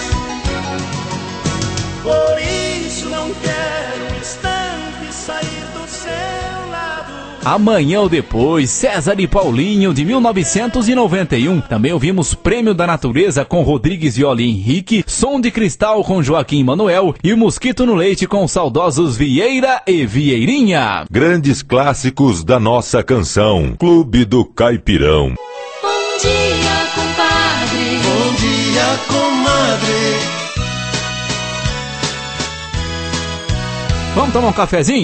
[SPEAKER 17] Por isso não quero um instante sair do seu lado.
[SPEAKER 3] Amanhã ou depois, César e Paulinho, de mil novecentos e noventa e um. Também ouvimos Prêmio da Natureza com Rodrigues Viola e Henrique, Som de Cristal com Joaquim Manuel e Mosquito no Leite com os saudosos Vieira e Vieirinha.
[SPEAKER 15] Grandes clássicos da nossa canção. Clube do Caipirão.
[SPEAKER 4] Bom dia, compadre.
[SPEAKER 12] Bom dia, comadre.
[SPEAKER 3] Vamos tomar um cafezinho?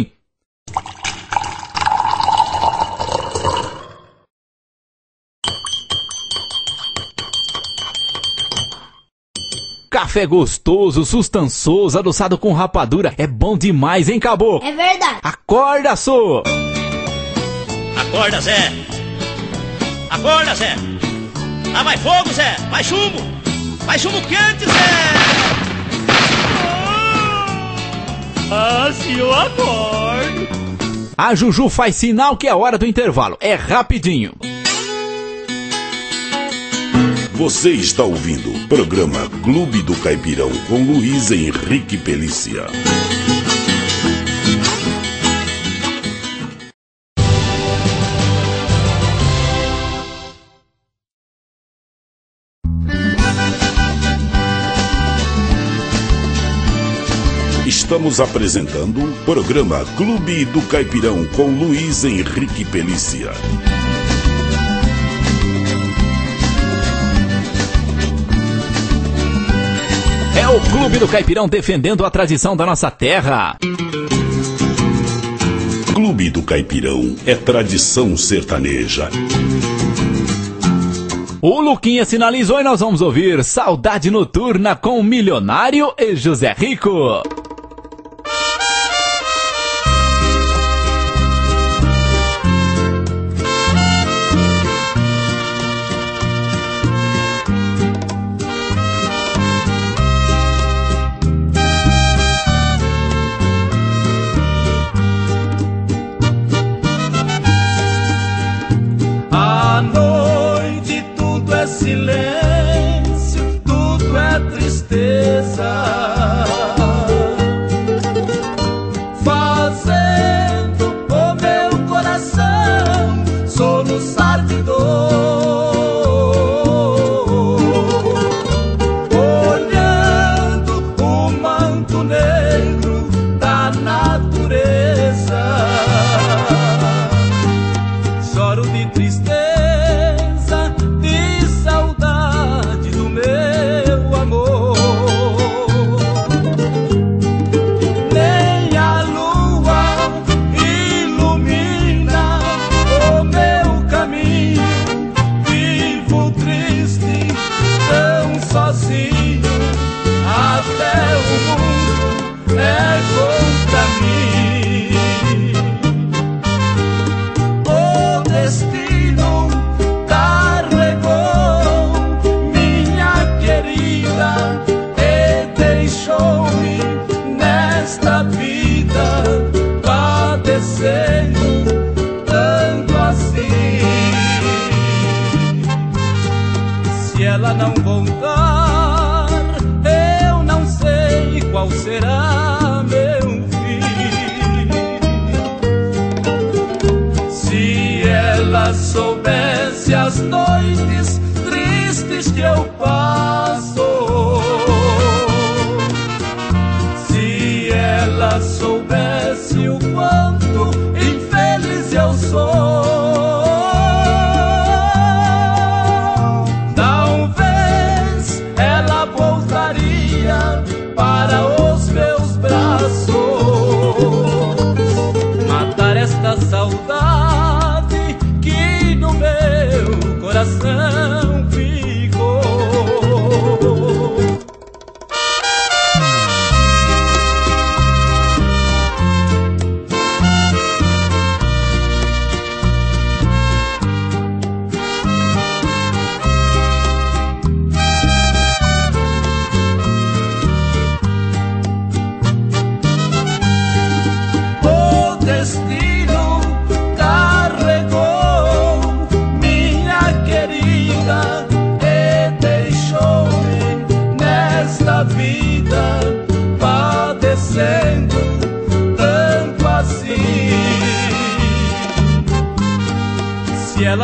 [SPEAKER 3] Café gostoso, sustançoso, adoçado com rapadura. É bom demais, hein, Caboclo?
[SPEAKER 18] É verdade.
[SPEAKER 3] Acorda, sô!
[SPEAKER 9] Acorda, Zé! Acorda, Zé! Lá vai fogo, Zé! Vai chumbo! Vai chumbo quente, Zé!
[SPEAKER 6] Ah, se eu acordo.
[SPEAKER 3] A Juju faz sinal que é hora do intervalo. É rapidinho.
[SPEAKER 1] Você está ouvindo o programa Clube do Caipirão com Luiz Henrique Pelícia. Estamos apresentando o programa Clube do Caipirão com Luiz Henrique Pelícia.
[SPEAKER 3] É o Clube do Caipirão defendendo a tradição da nossa terra.
[SPEAKER 1] Clube do Caipirão é tradição sertaneja.
[SPEAKER 3] O Luquinha sinalizou e nós vamos ouvir Saudade Noturna com Milionário e José Rico.
[SPEAKER 17] À noite tudo é silêncio, tudo é tristeza, fazendo o meu coração soluçar de dor, olhando o manto negro da natureza. Choro de tristeza, de saudade do meu amor. Nem a lua ilumina o meu caminho. Vivo triste, tão sozinho, até o mundo é contra mim. O destino carregou minha querida e deixou-me nesta vida padecendo tanto assim. Se ela não voltar, eu não sei qual será meu fim. Se ela soubesse as noites tristes que eu passo, se ela soubesse o quanto infeliz eu sou, talvez ela voltaria para os meus braços, matar esta saudade que no meu coração ficou.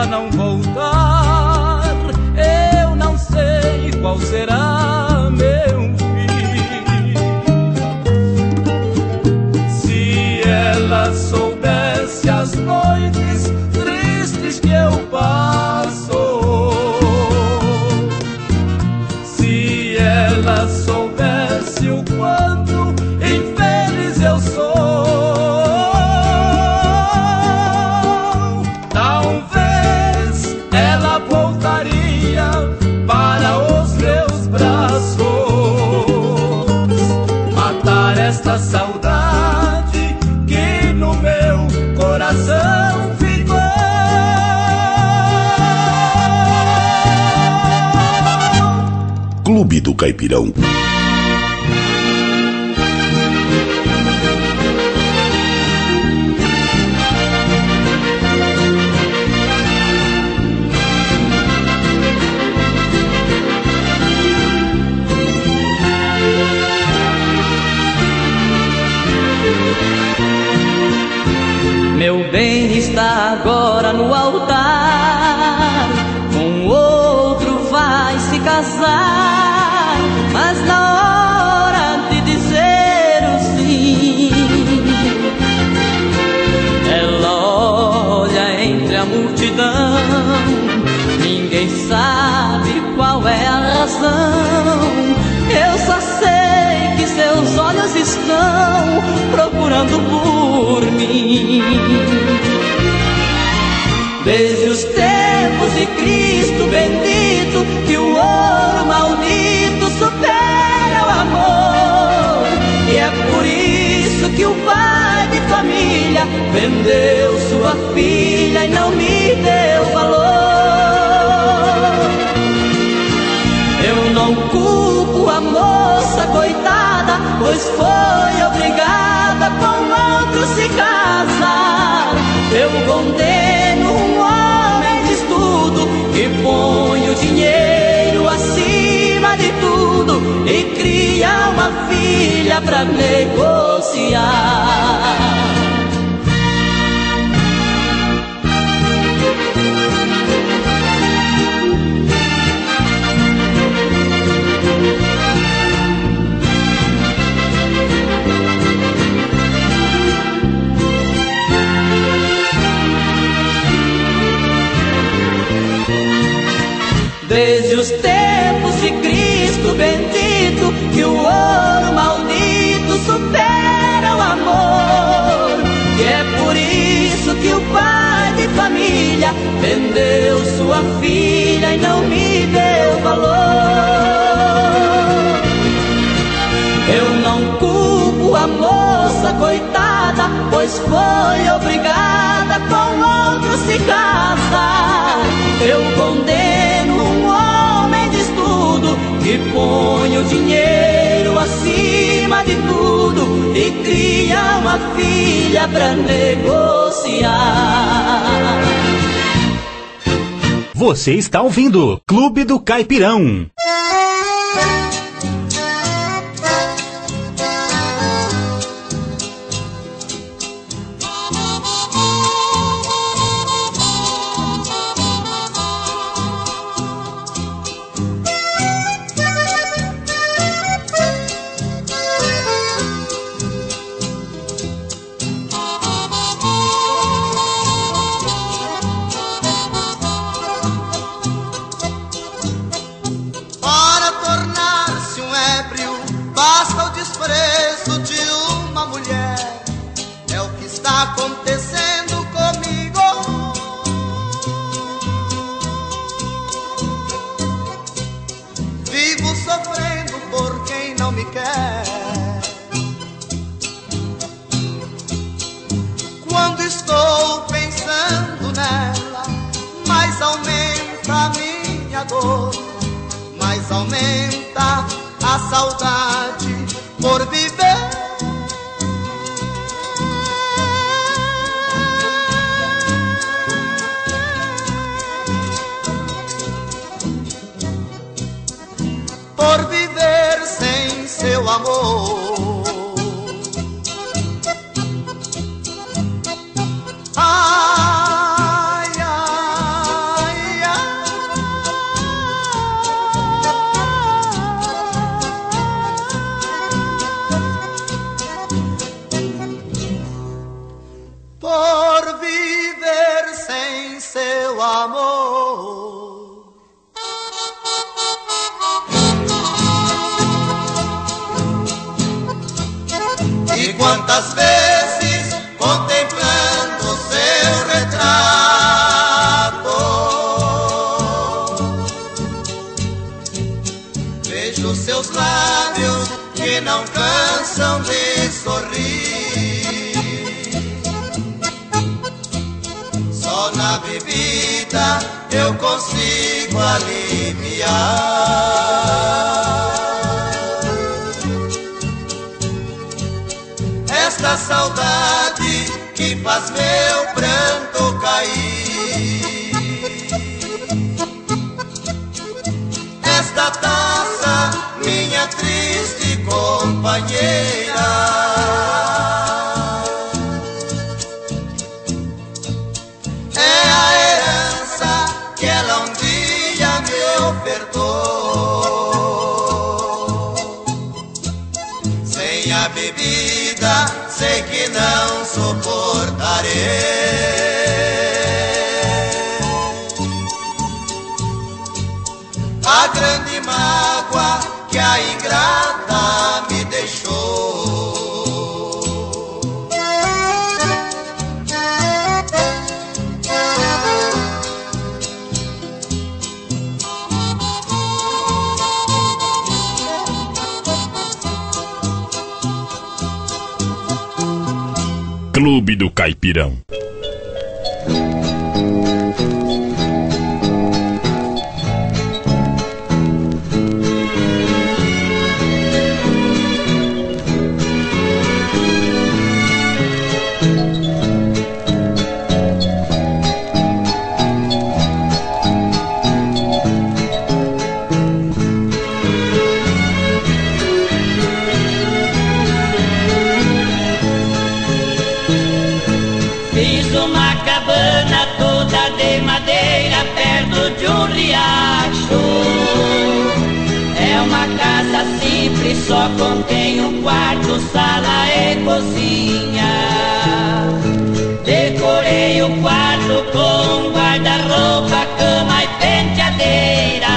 [SPEAKER 16] ela não voltar, eu não sei qual será meu fim. Se ela soubesse as noites tristes que eu passo, se ela soubesse o quanto infeliz eu sou, talvez ela voltaria para os meus braços, matar esta saudade que no meu coração ficou.
[SPEAKER 1] Clube do Caipirão.
[SPEAKER 6] Meu bem está agora no altar, com outro vai se casar, mas na hora de dizer o sim, ela olha entre a multidão, ninguém sabe qual é a razão. Eu só sei que seus olhos estão procurando por mim. Desde os tempos de Cristo bendito, que o ouro maldito supera o amor. E é por isso que o pai de família vendeu sua filha e não me deu valor. Eu não culpo a moça coitada, pois foi obrigada com outro se casar. Eu condeno um homem de estudo que põe o dinheiro acima de tudo e cria uma filha pra negociar. Desde os tempos de Cristo bendito, que o ouro maldito supera o amor. E é por isso que o pai de família vendeu sua filha e não me deu valor. Eu não culpo a moça coitada, pois foi obrigada com outro se casar. Eu condeno um homem de estudo que põe o dinheiro acima de tudo e cria uma filha pra negociar.
[SPEAKER 3] Você está ouvindo Clube do Caipirão.
[SPEAKER 14] Acontecendo comigo, vivo sofrendo por quem não me quer. Quando estou pensando nela, mais aumenta a minha dor, mais aumenta a saudade por viver. Por viver sem seu amor. Ai, ai, quantas vezes contemplando seu retrato vejo seus lábios que não cansam de sorrir. Só na bebida eu consigo aliviar esta saudade que faz meu pranto cair. Esta taça, minha triste companheira, é a herança que ela um dia me ofertou. Sem a bebida sei que não suportarei a grande mágoa que a ingrata me deixou.
[SPEAKER 1] Clube do Caipirão.
[SPEAKER 6] Só contém um quarto, sala e cozinha. Decorei o quarto com guarda-roupa, cama e penteadeira.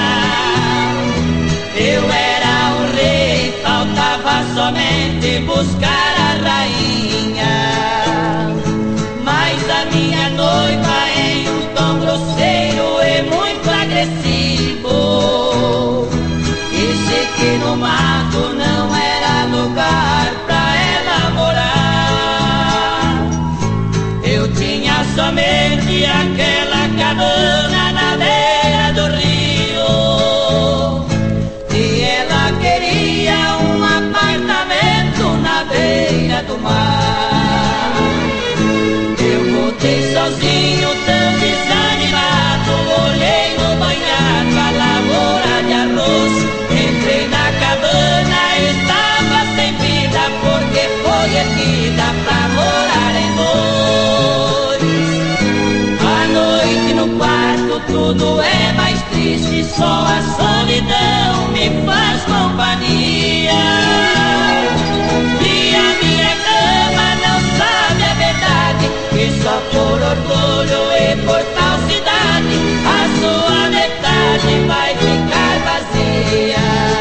[SPEAKER 6] Eu era o rei, faltava somente buscar a rainha. Mas a minha noiva em um tom grosseiro e muito agressivo disse que no mato não era lugar pra ela morar. Eu tinha somente aquela cabana na beira do rio e ela queria um apartamento na beira do mar. Eu voltei sozinho, tão desanimado, olhei no banhado a lavoura de arroz. Entrei na cabana, estava sem vida, porque foi erguida pra morar em dois. À noite no quarto tudo é mais triste, só a solidão me faz companhia. E a minha cama não sabe a verdade, que só por orgulho e por falsidade a sua metade vai ficar vazia.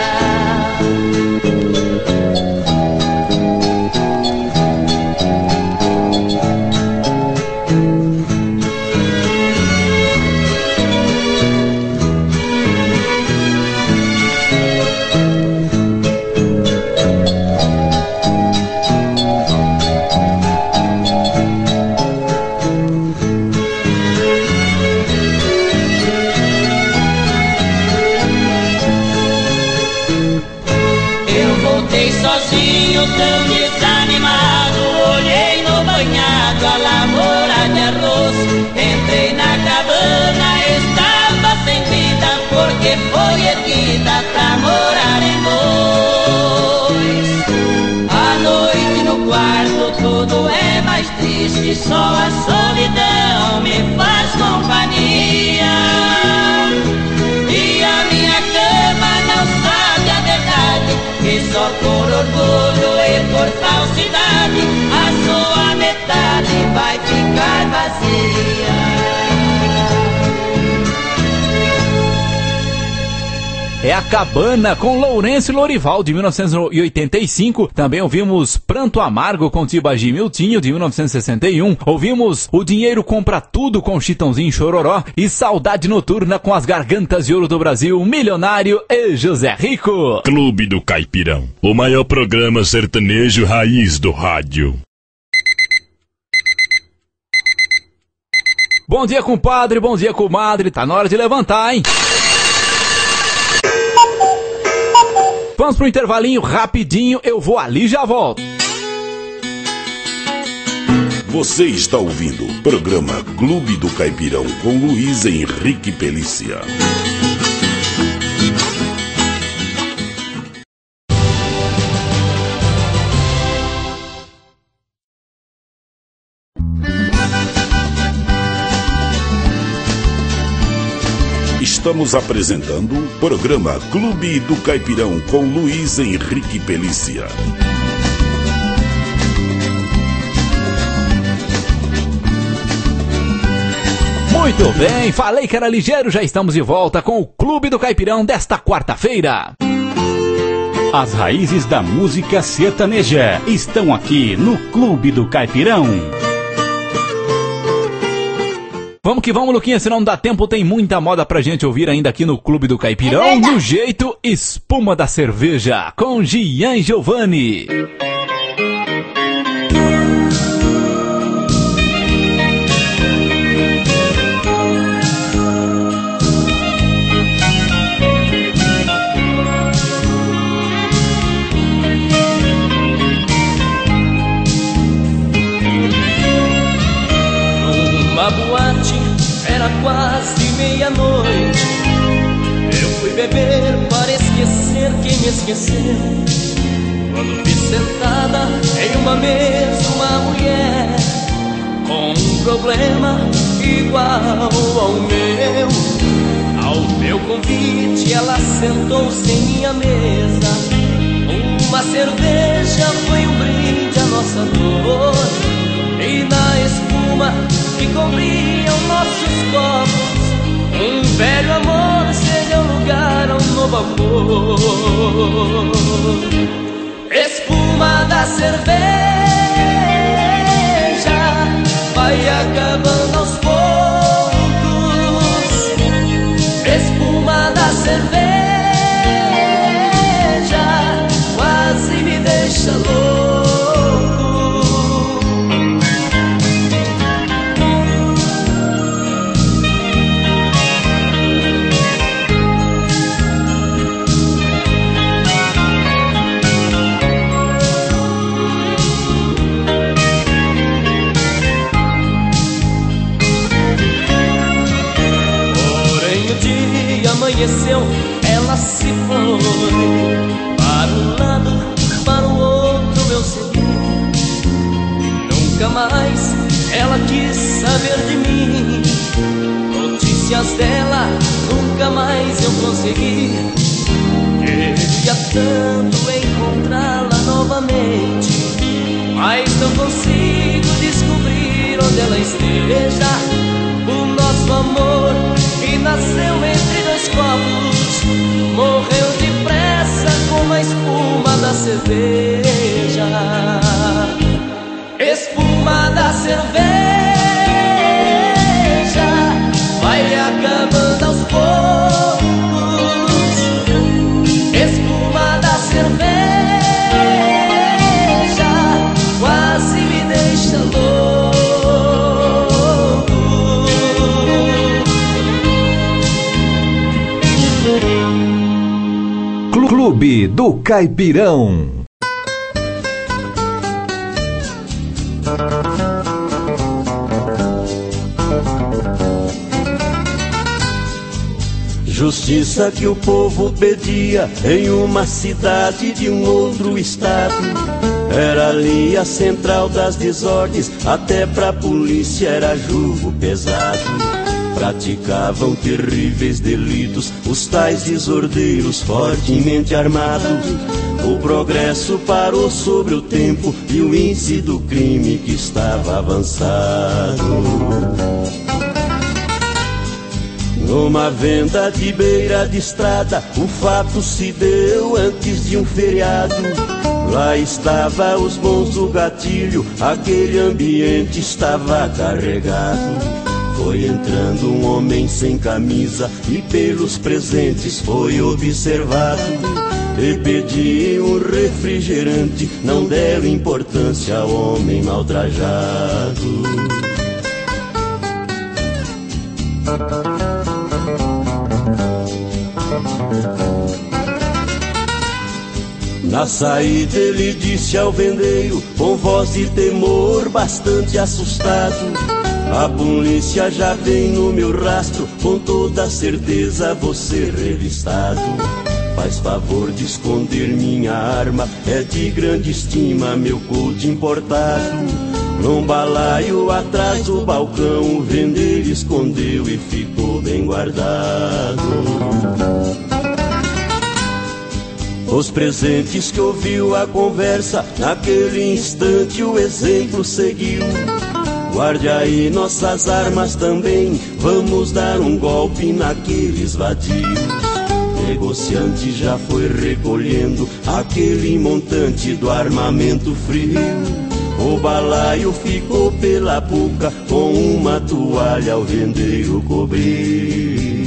[SPEAKER 6] Sozinho, tão desanimado, olhei no banhado a lavoura de arroz. Entrei na cabana, estava sem vida, porque foi erguida pra morar em dois. À noite no quarto tudo é mais triste, só a solidão me faz companhia. E a minha cama não sabe a verdade, que só por orgulho e por falsidade a sua metade vai ficar vazia.
[SPEAKER 3] é a Cabana com Lourenço e Lorival de mil novecentos e oitenta e cinco. Também ouvimos Pranto Amargo com Tibagi Miltinho de mil novecentos e sessenta e um. Ouvimos O Dinheiro Compra Tudo com Chitãozinho Chororó e Saudade Noturna com as Gargantas de Ouro do Brasil, Milionário e José Rico.
[SPEAKER 15] Clube do Caipirão, o maior programa sertanejo raiz do rádio.
[SPEAKER 3] Bom dia, compadre, bom dia, comadre. Tá na hora de levantar, hein? Vamos pro intervalinho rapidinho, eu vou ali e já volto.
[SPEAKER 1] Você está ouvindo o programa Clube do Caipirão com Luiz Henrique Pelícia. Estamos apresentando o programa Clube do Caipirão com Luiz Henrique Pelícia.
[SPEAKER 3] Muito bem, falei que era ligeiro, já estamos de volta com o Clube do Caipirão desta quarta-feira.
[SPEAKER 10] As raízes da música sertaneja estão aqui no Clube do Caipirão.
[SPEAKER 3] Vamos que vamos, Luquinha, senão não dá tempo, tem muita moda pra gente ouvir ainda aqui no Clube do Caipirão, é no jeito Espuma da Cerveja, com Gian Giovanni.
[SPEAKER 16] Numa boate, era quase meia-noite. Eu fui beber para esquecer quem me esqueceu. Quando vi sentada em uma mesa uma mulher com um problema igual ao meu. Ao meu convite ela sentou-se em minha mesa. Uma cerveja foi um brinde à nossa dor. E na espuma que cobriam nossos copos, um velho amor cedeu lugar a um novo amor. Espuma da cerveja vai acabando aos poucos. Espuma da cerveja quase me deixa louco. Amanheceu, ela se foi para um lado, para o outro eu segui. Nunca mais ela quis saber de mim. Notícias dela nunca mais eu consegui. Queria tanto encontrá-la novamente, mas não consigo descobrir onde ela esteja. O nosso amor que nasceu entre dois copos morreu depressa como a espuma da cerveja. Espuma da cerveja vai acabando aos poucos. Espuma da cerveja quase me deixa louco.
[SPEAKER 10] Clube do Caipirão.
[SPEAKER 18] Justiça que o povo pedia em uma cidade de um outro estado. Era ali a central das desordens, até pra polícia era jugo pesado. Praticavam terríveis delitos os tais desordeiros fortemente armados. O progresso parou sobre o tempo e o índice do crime que estava avançado. Numa venda de beira de estrada, o fato se deu antes de um feriado. Lá estava os bons do gatilho, aquele ambiente estava carregado. Foi entrando um homem sem camisa e pelos presentes foi observado. E pedi um refrigerante, não deram importância ao homem mal trajado. Na saída ele disse ao vendeiro, com voz de temor bastante assustado: a polícia já vem no meu rastro, com toda certeza você revistado. Faz favor de esconder minha arma, é de grande estima meu couro importado. Num balaio atrás do balcão, o vendeiro escondeu e ficou bem guardado. Os presentes que ouviu a conversa, naquele instante o exemplo seguiu. Guarde aí nossas armas também, vamos dar um golpe naqueles vadios. Negociante já foi recolhendo aquele montante do armamento frio. O balaio ficou pela boca, com uma toalha o vendeiro cobrir.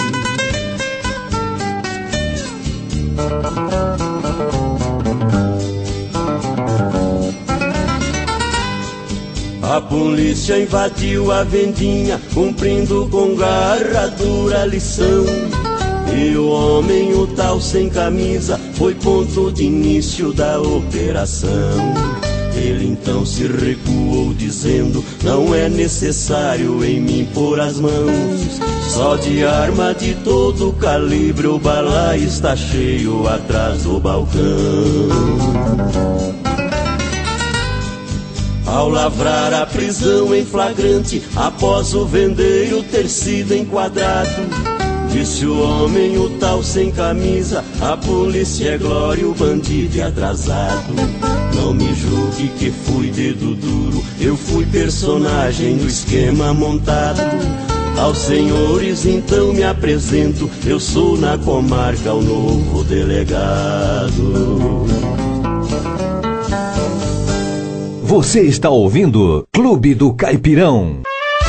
[SPEAKER 18] A polícia invadiu a vendinha, cumprindo com garra dura lição. E o homem, o tal sem camisa, foi ponto de início da operação. Ele então se recuou dizendo, não é necessário em mim pôr as mãos. Só de arma de todo calibre o balaio está cheio atrás do balcão. Ao lavrar a prisão em flagrante, após o vendeiro ter sido enquadrado, disse o homem, o tal sem camisa, a polícia é glória, o bandido é atrasado. Não me julgue que fui dedo duro, eu fui personagem no esquema montado. Aos senhores então me apresento, eu sou na comarca o novo delegado.
[SPEAKER 19] Você está ouvindo Clube do Caipirão.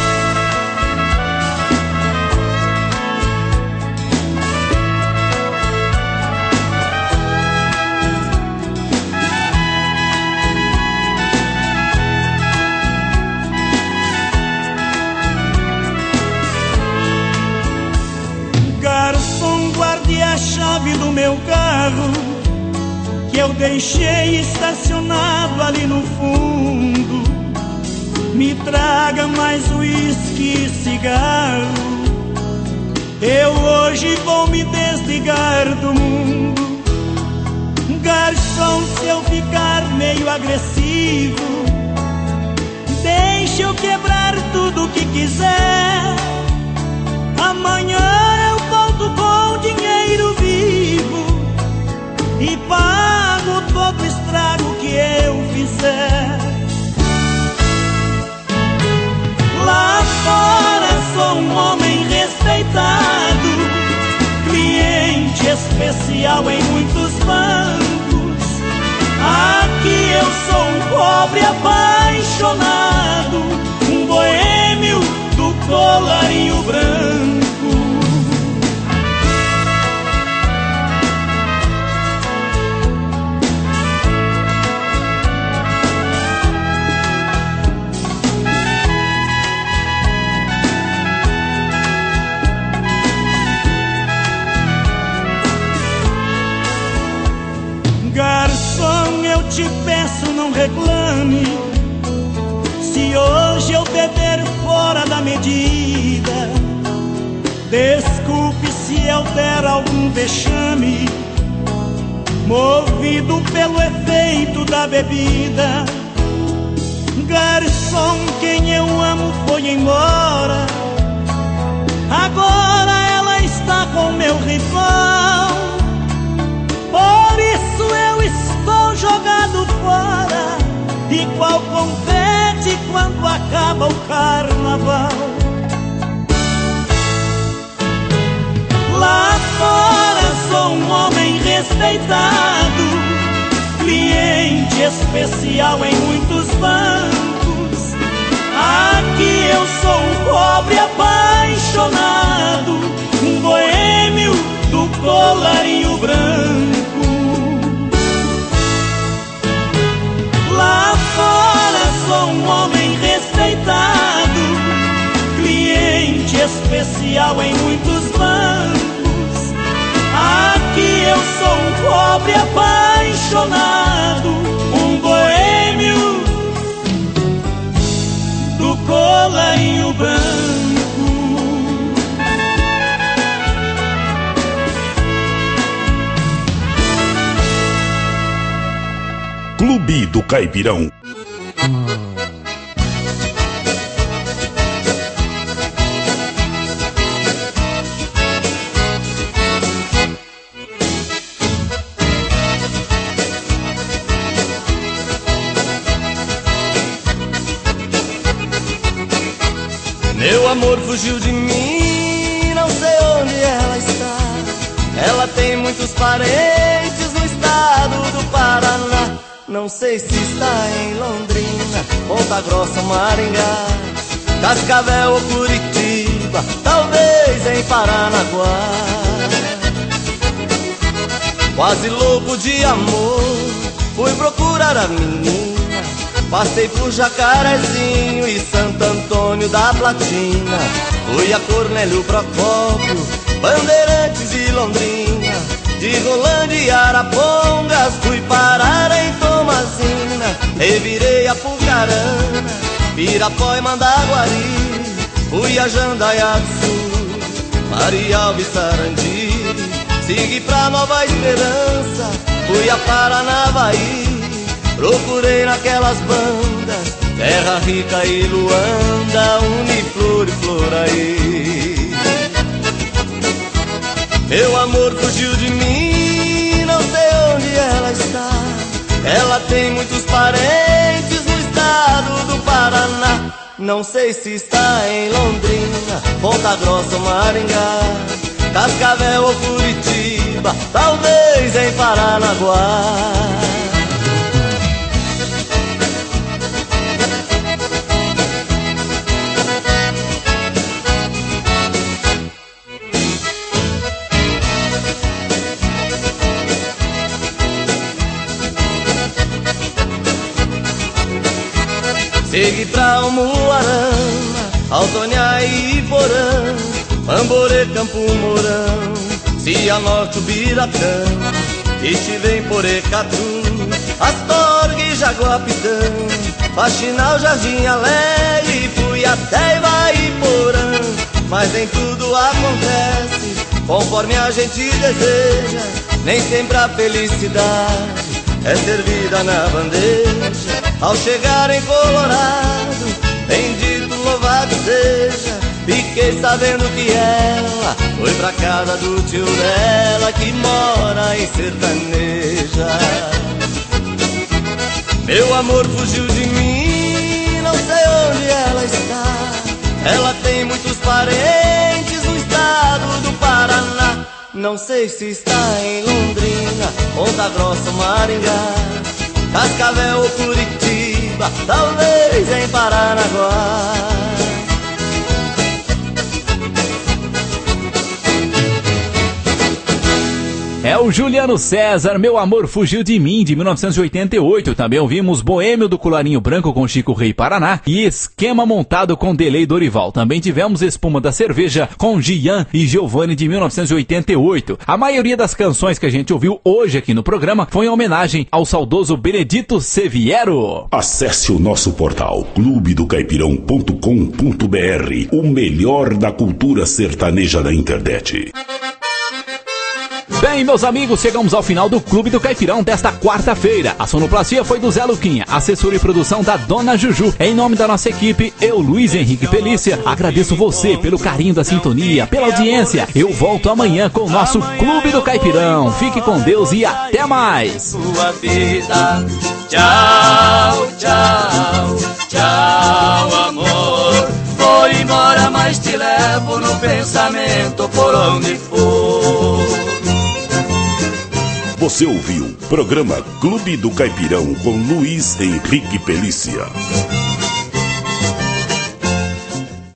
[SPEAKER 17] Garçom, guarde a chave do meu carro, que eu deixei estacionado ali no fundo. Me traga mais uísque e cigarro, eu hoje vou me desligar do mundo. Garçom, se eu ficar meio agressivo, deixa eu quebrar tudo que quiser. Amanhã eu volto com dinheiro vivo e pago todo o estrago que eu fizer. Lá fora sou um homem respeitado, cliente especial em muitos bancos. Aqui eu sou um pobre apaixonado, um boêmio do colarinho branco. Garçom, eu te peço, não reclame se hoje eu beber fora da medida. Desculpe se eu der algum vexame, movido pelo efeito da bebida. Garçom, quem eu amo foi embora, agora ela está com meu rival. Por isso eu estou jogado fora, igual confete quando acaba o carnaval. respeitado, cliente especial em muitos bancos. Aqui eu sou um pobre apaixonado, um boêmio do colarinho branco. Lá fora sou um homem respeitado, cliente especial em muitos bancos. Aqui eu sou um pobre apaixonado, um boêmio do colarinho branco.
[SPEAKER 1] Clube do Caipirão.
[SPEAKER 16] Meu amor fugiu de mim, não sei onde ela está. Ela tem muitos parentes no estado do Paraná. Não sei se está em Londrina, Ponta Grossa, Maringá, Cascavel ou Curitiba, talvez em Paranaguá. Quase louco de amor, fui procurar a menina. Passei por Jacarezinho e Santo Antônio da Platina. Fui a Cornélio Procópio, Bandeirantes e Londrina. De Rolândia e Arapongas fui parar em Tomazina. Revirei a Pucarana, Pirapó e Mandaguari. Fui a Jandaia do Sul, Maria Alves, Sarandi. Segui pra Nova Esperança, fui a Paranavaí. Procurei naquelas bandas, Terra Rica e Luanda, Uniflor e Floraí. Meu amor fugiu de mim, não sei onde ela está. Ela tem muitos parentes no estado do Paraná. Não sei se está em Londrina, Ponta Grossa ou Maringá, Cascavel ou Curitiba, talvez em Paranaguá. Segui pra Umuarama, Altônia e Iporã, Mamborê, Campo Mourão, Cianorte, Ubiratã. Estive em Porecatu, Astorga e Jaguapitã, Faxinal, Jardim Alegre, fui até Ivaiporã. Mas nem tudo acontece conforme a gente deseja, nem sempre a felicidade é servida na bandeja. Ao chegar em Colorado, bendito, louvado seja, fiquei sabendo que ela foi pra casa do tio dela, que mora em Sertaneja. Meu amor fugiu de mim, não sei onde ela está. Ela tem muitos parentes no estado do Paraná. Não sei se está em Londrina, Ponta Grossa, Maringá, Cascavel ou Curitiba, talvez em Paranaguá.
[SPEAKER 3] É o Juliano César, Meu Amor Fugiu de Mim, de mil novecentos e oitenta e oito. Também ouvimos Boêmio do Colarinho Branco com Chico Rei Paraná e Esquema Montado com Delei Dorival. Também tivemos Espuma da Cerveja com Gian e Giovanni, de mil novecentos e oitenta e oito. A maioria das canções que a gente ouviu hoje aqui no programa foi em homenagem ao saudoso Benedito Seviero.
[SPEAKER 1] Acesse o nosso portal clube do caipirão ponto com ponto br, o melhor da cultura sertaneja da internet.
[SPEAKER 3] Bem, meus amigos, chegamos ao final do Clube do Caipirão desta quarta-feira. A sonoplastia foi do Zé Luquinha, assessoria e produção da Dona Juju. Em nome da nossa equipe, eu, Luiz Henrique Pelícia, agradeço você pelo carinho da sintonia, pela audiência. Eu volto amanhã com o nosso Clube do Caipirão. Fique com Deus e até mais.
[SPEAKER 16] Sua vida. Tchau, tchau, tchau, amor. Vou embora, mas te levo no pensamento por onde for.
[SPEAKER 1] Você ouviu programa Clube do Caipirão com Luiz Henrique Pelícia.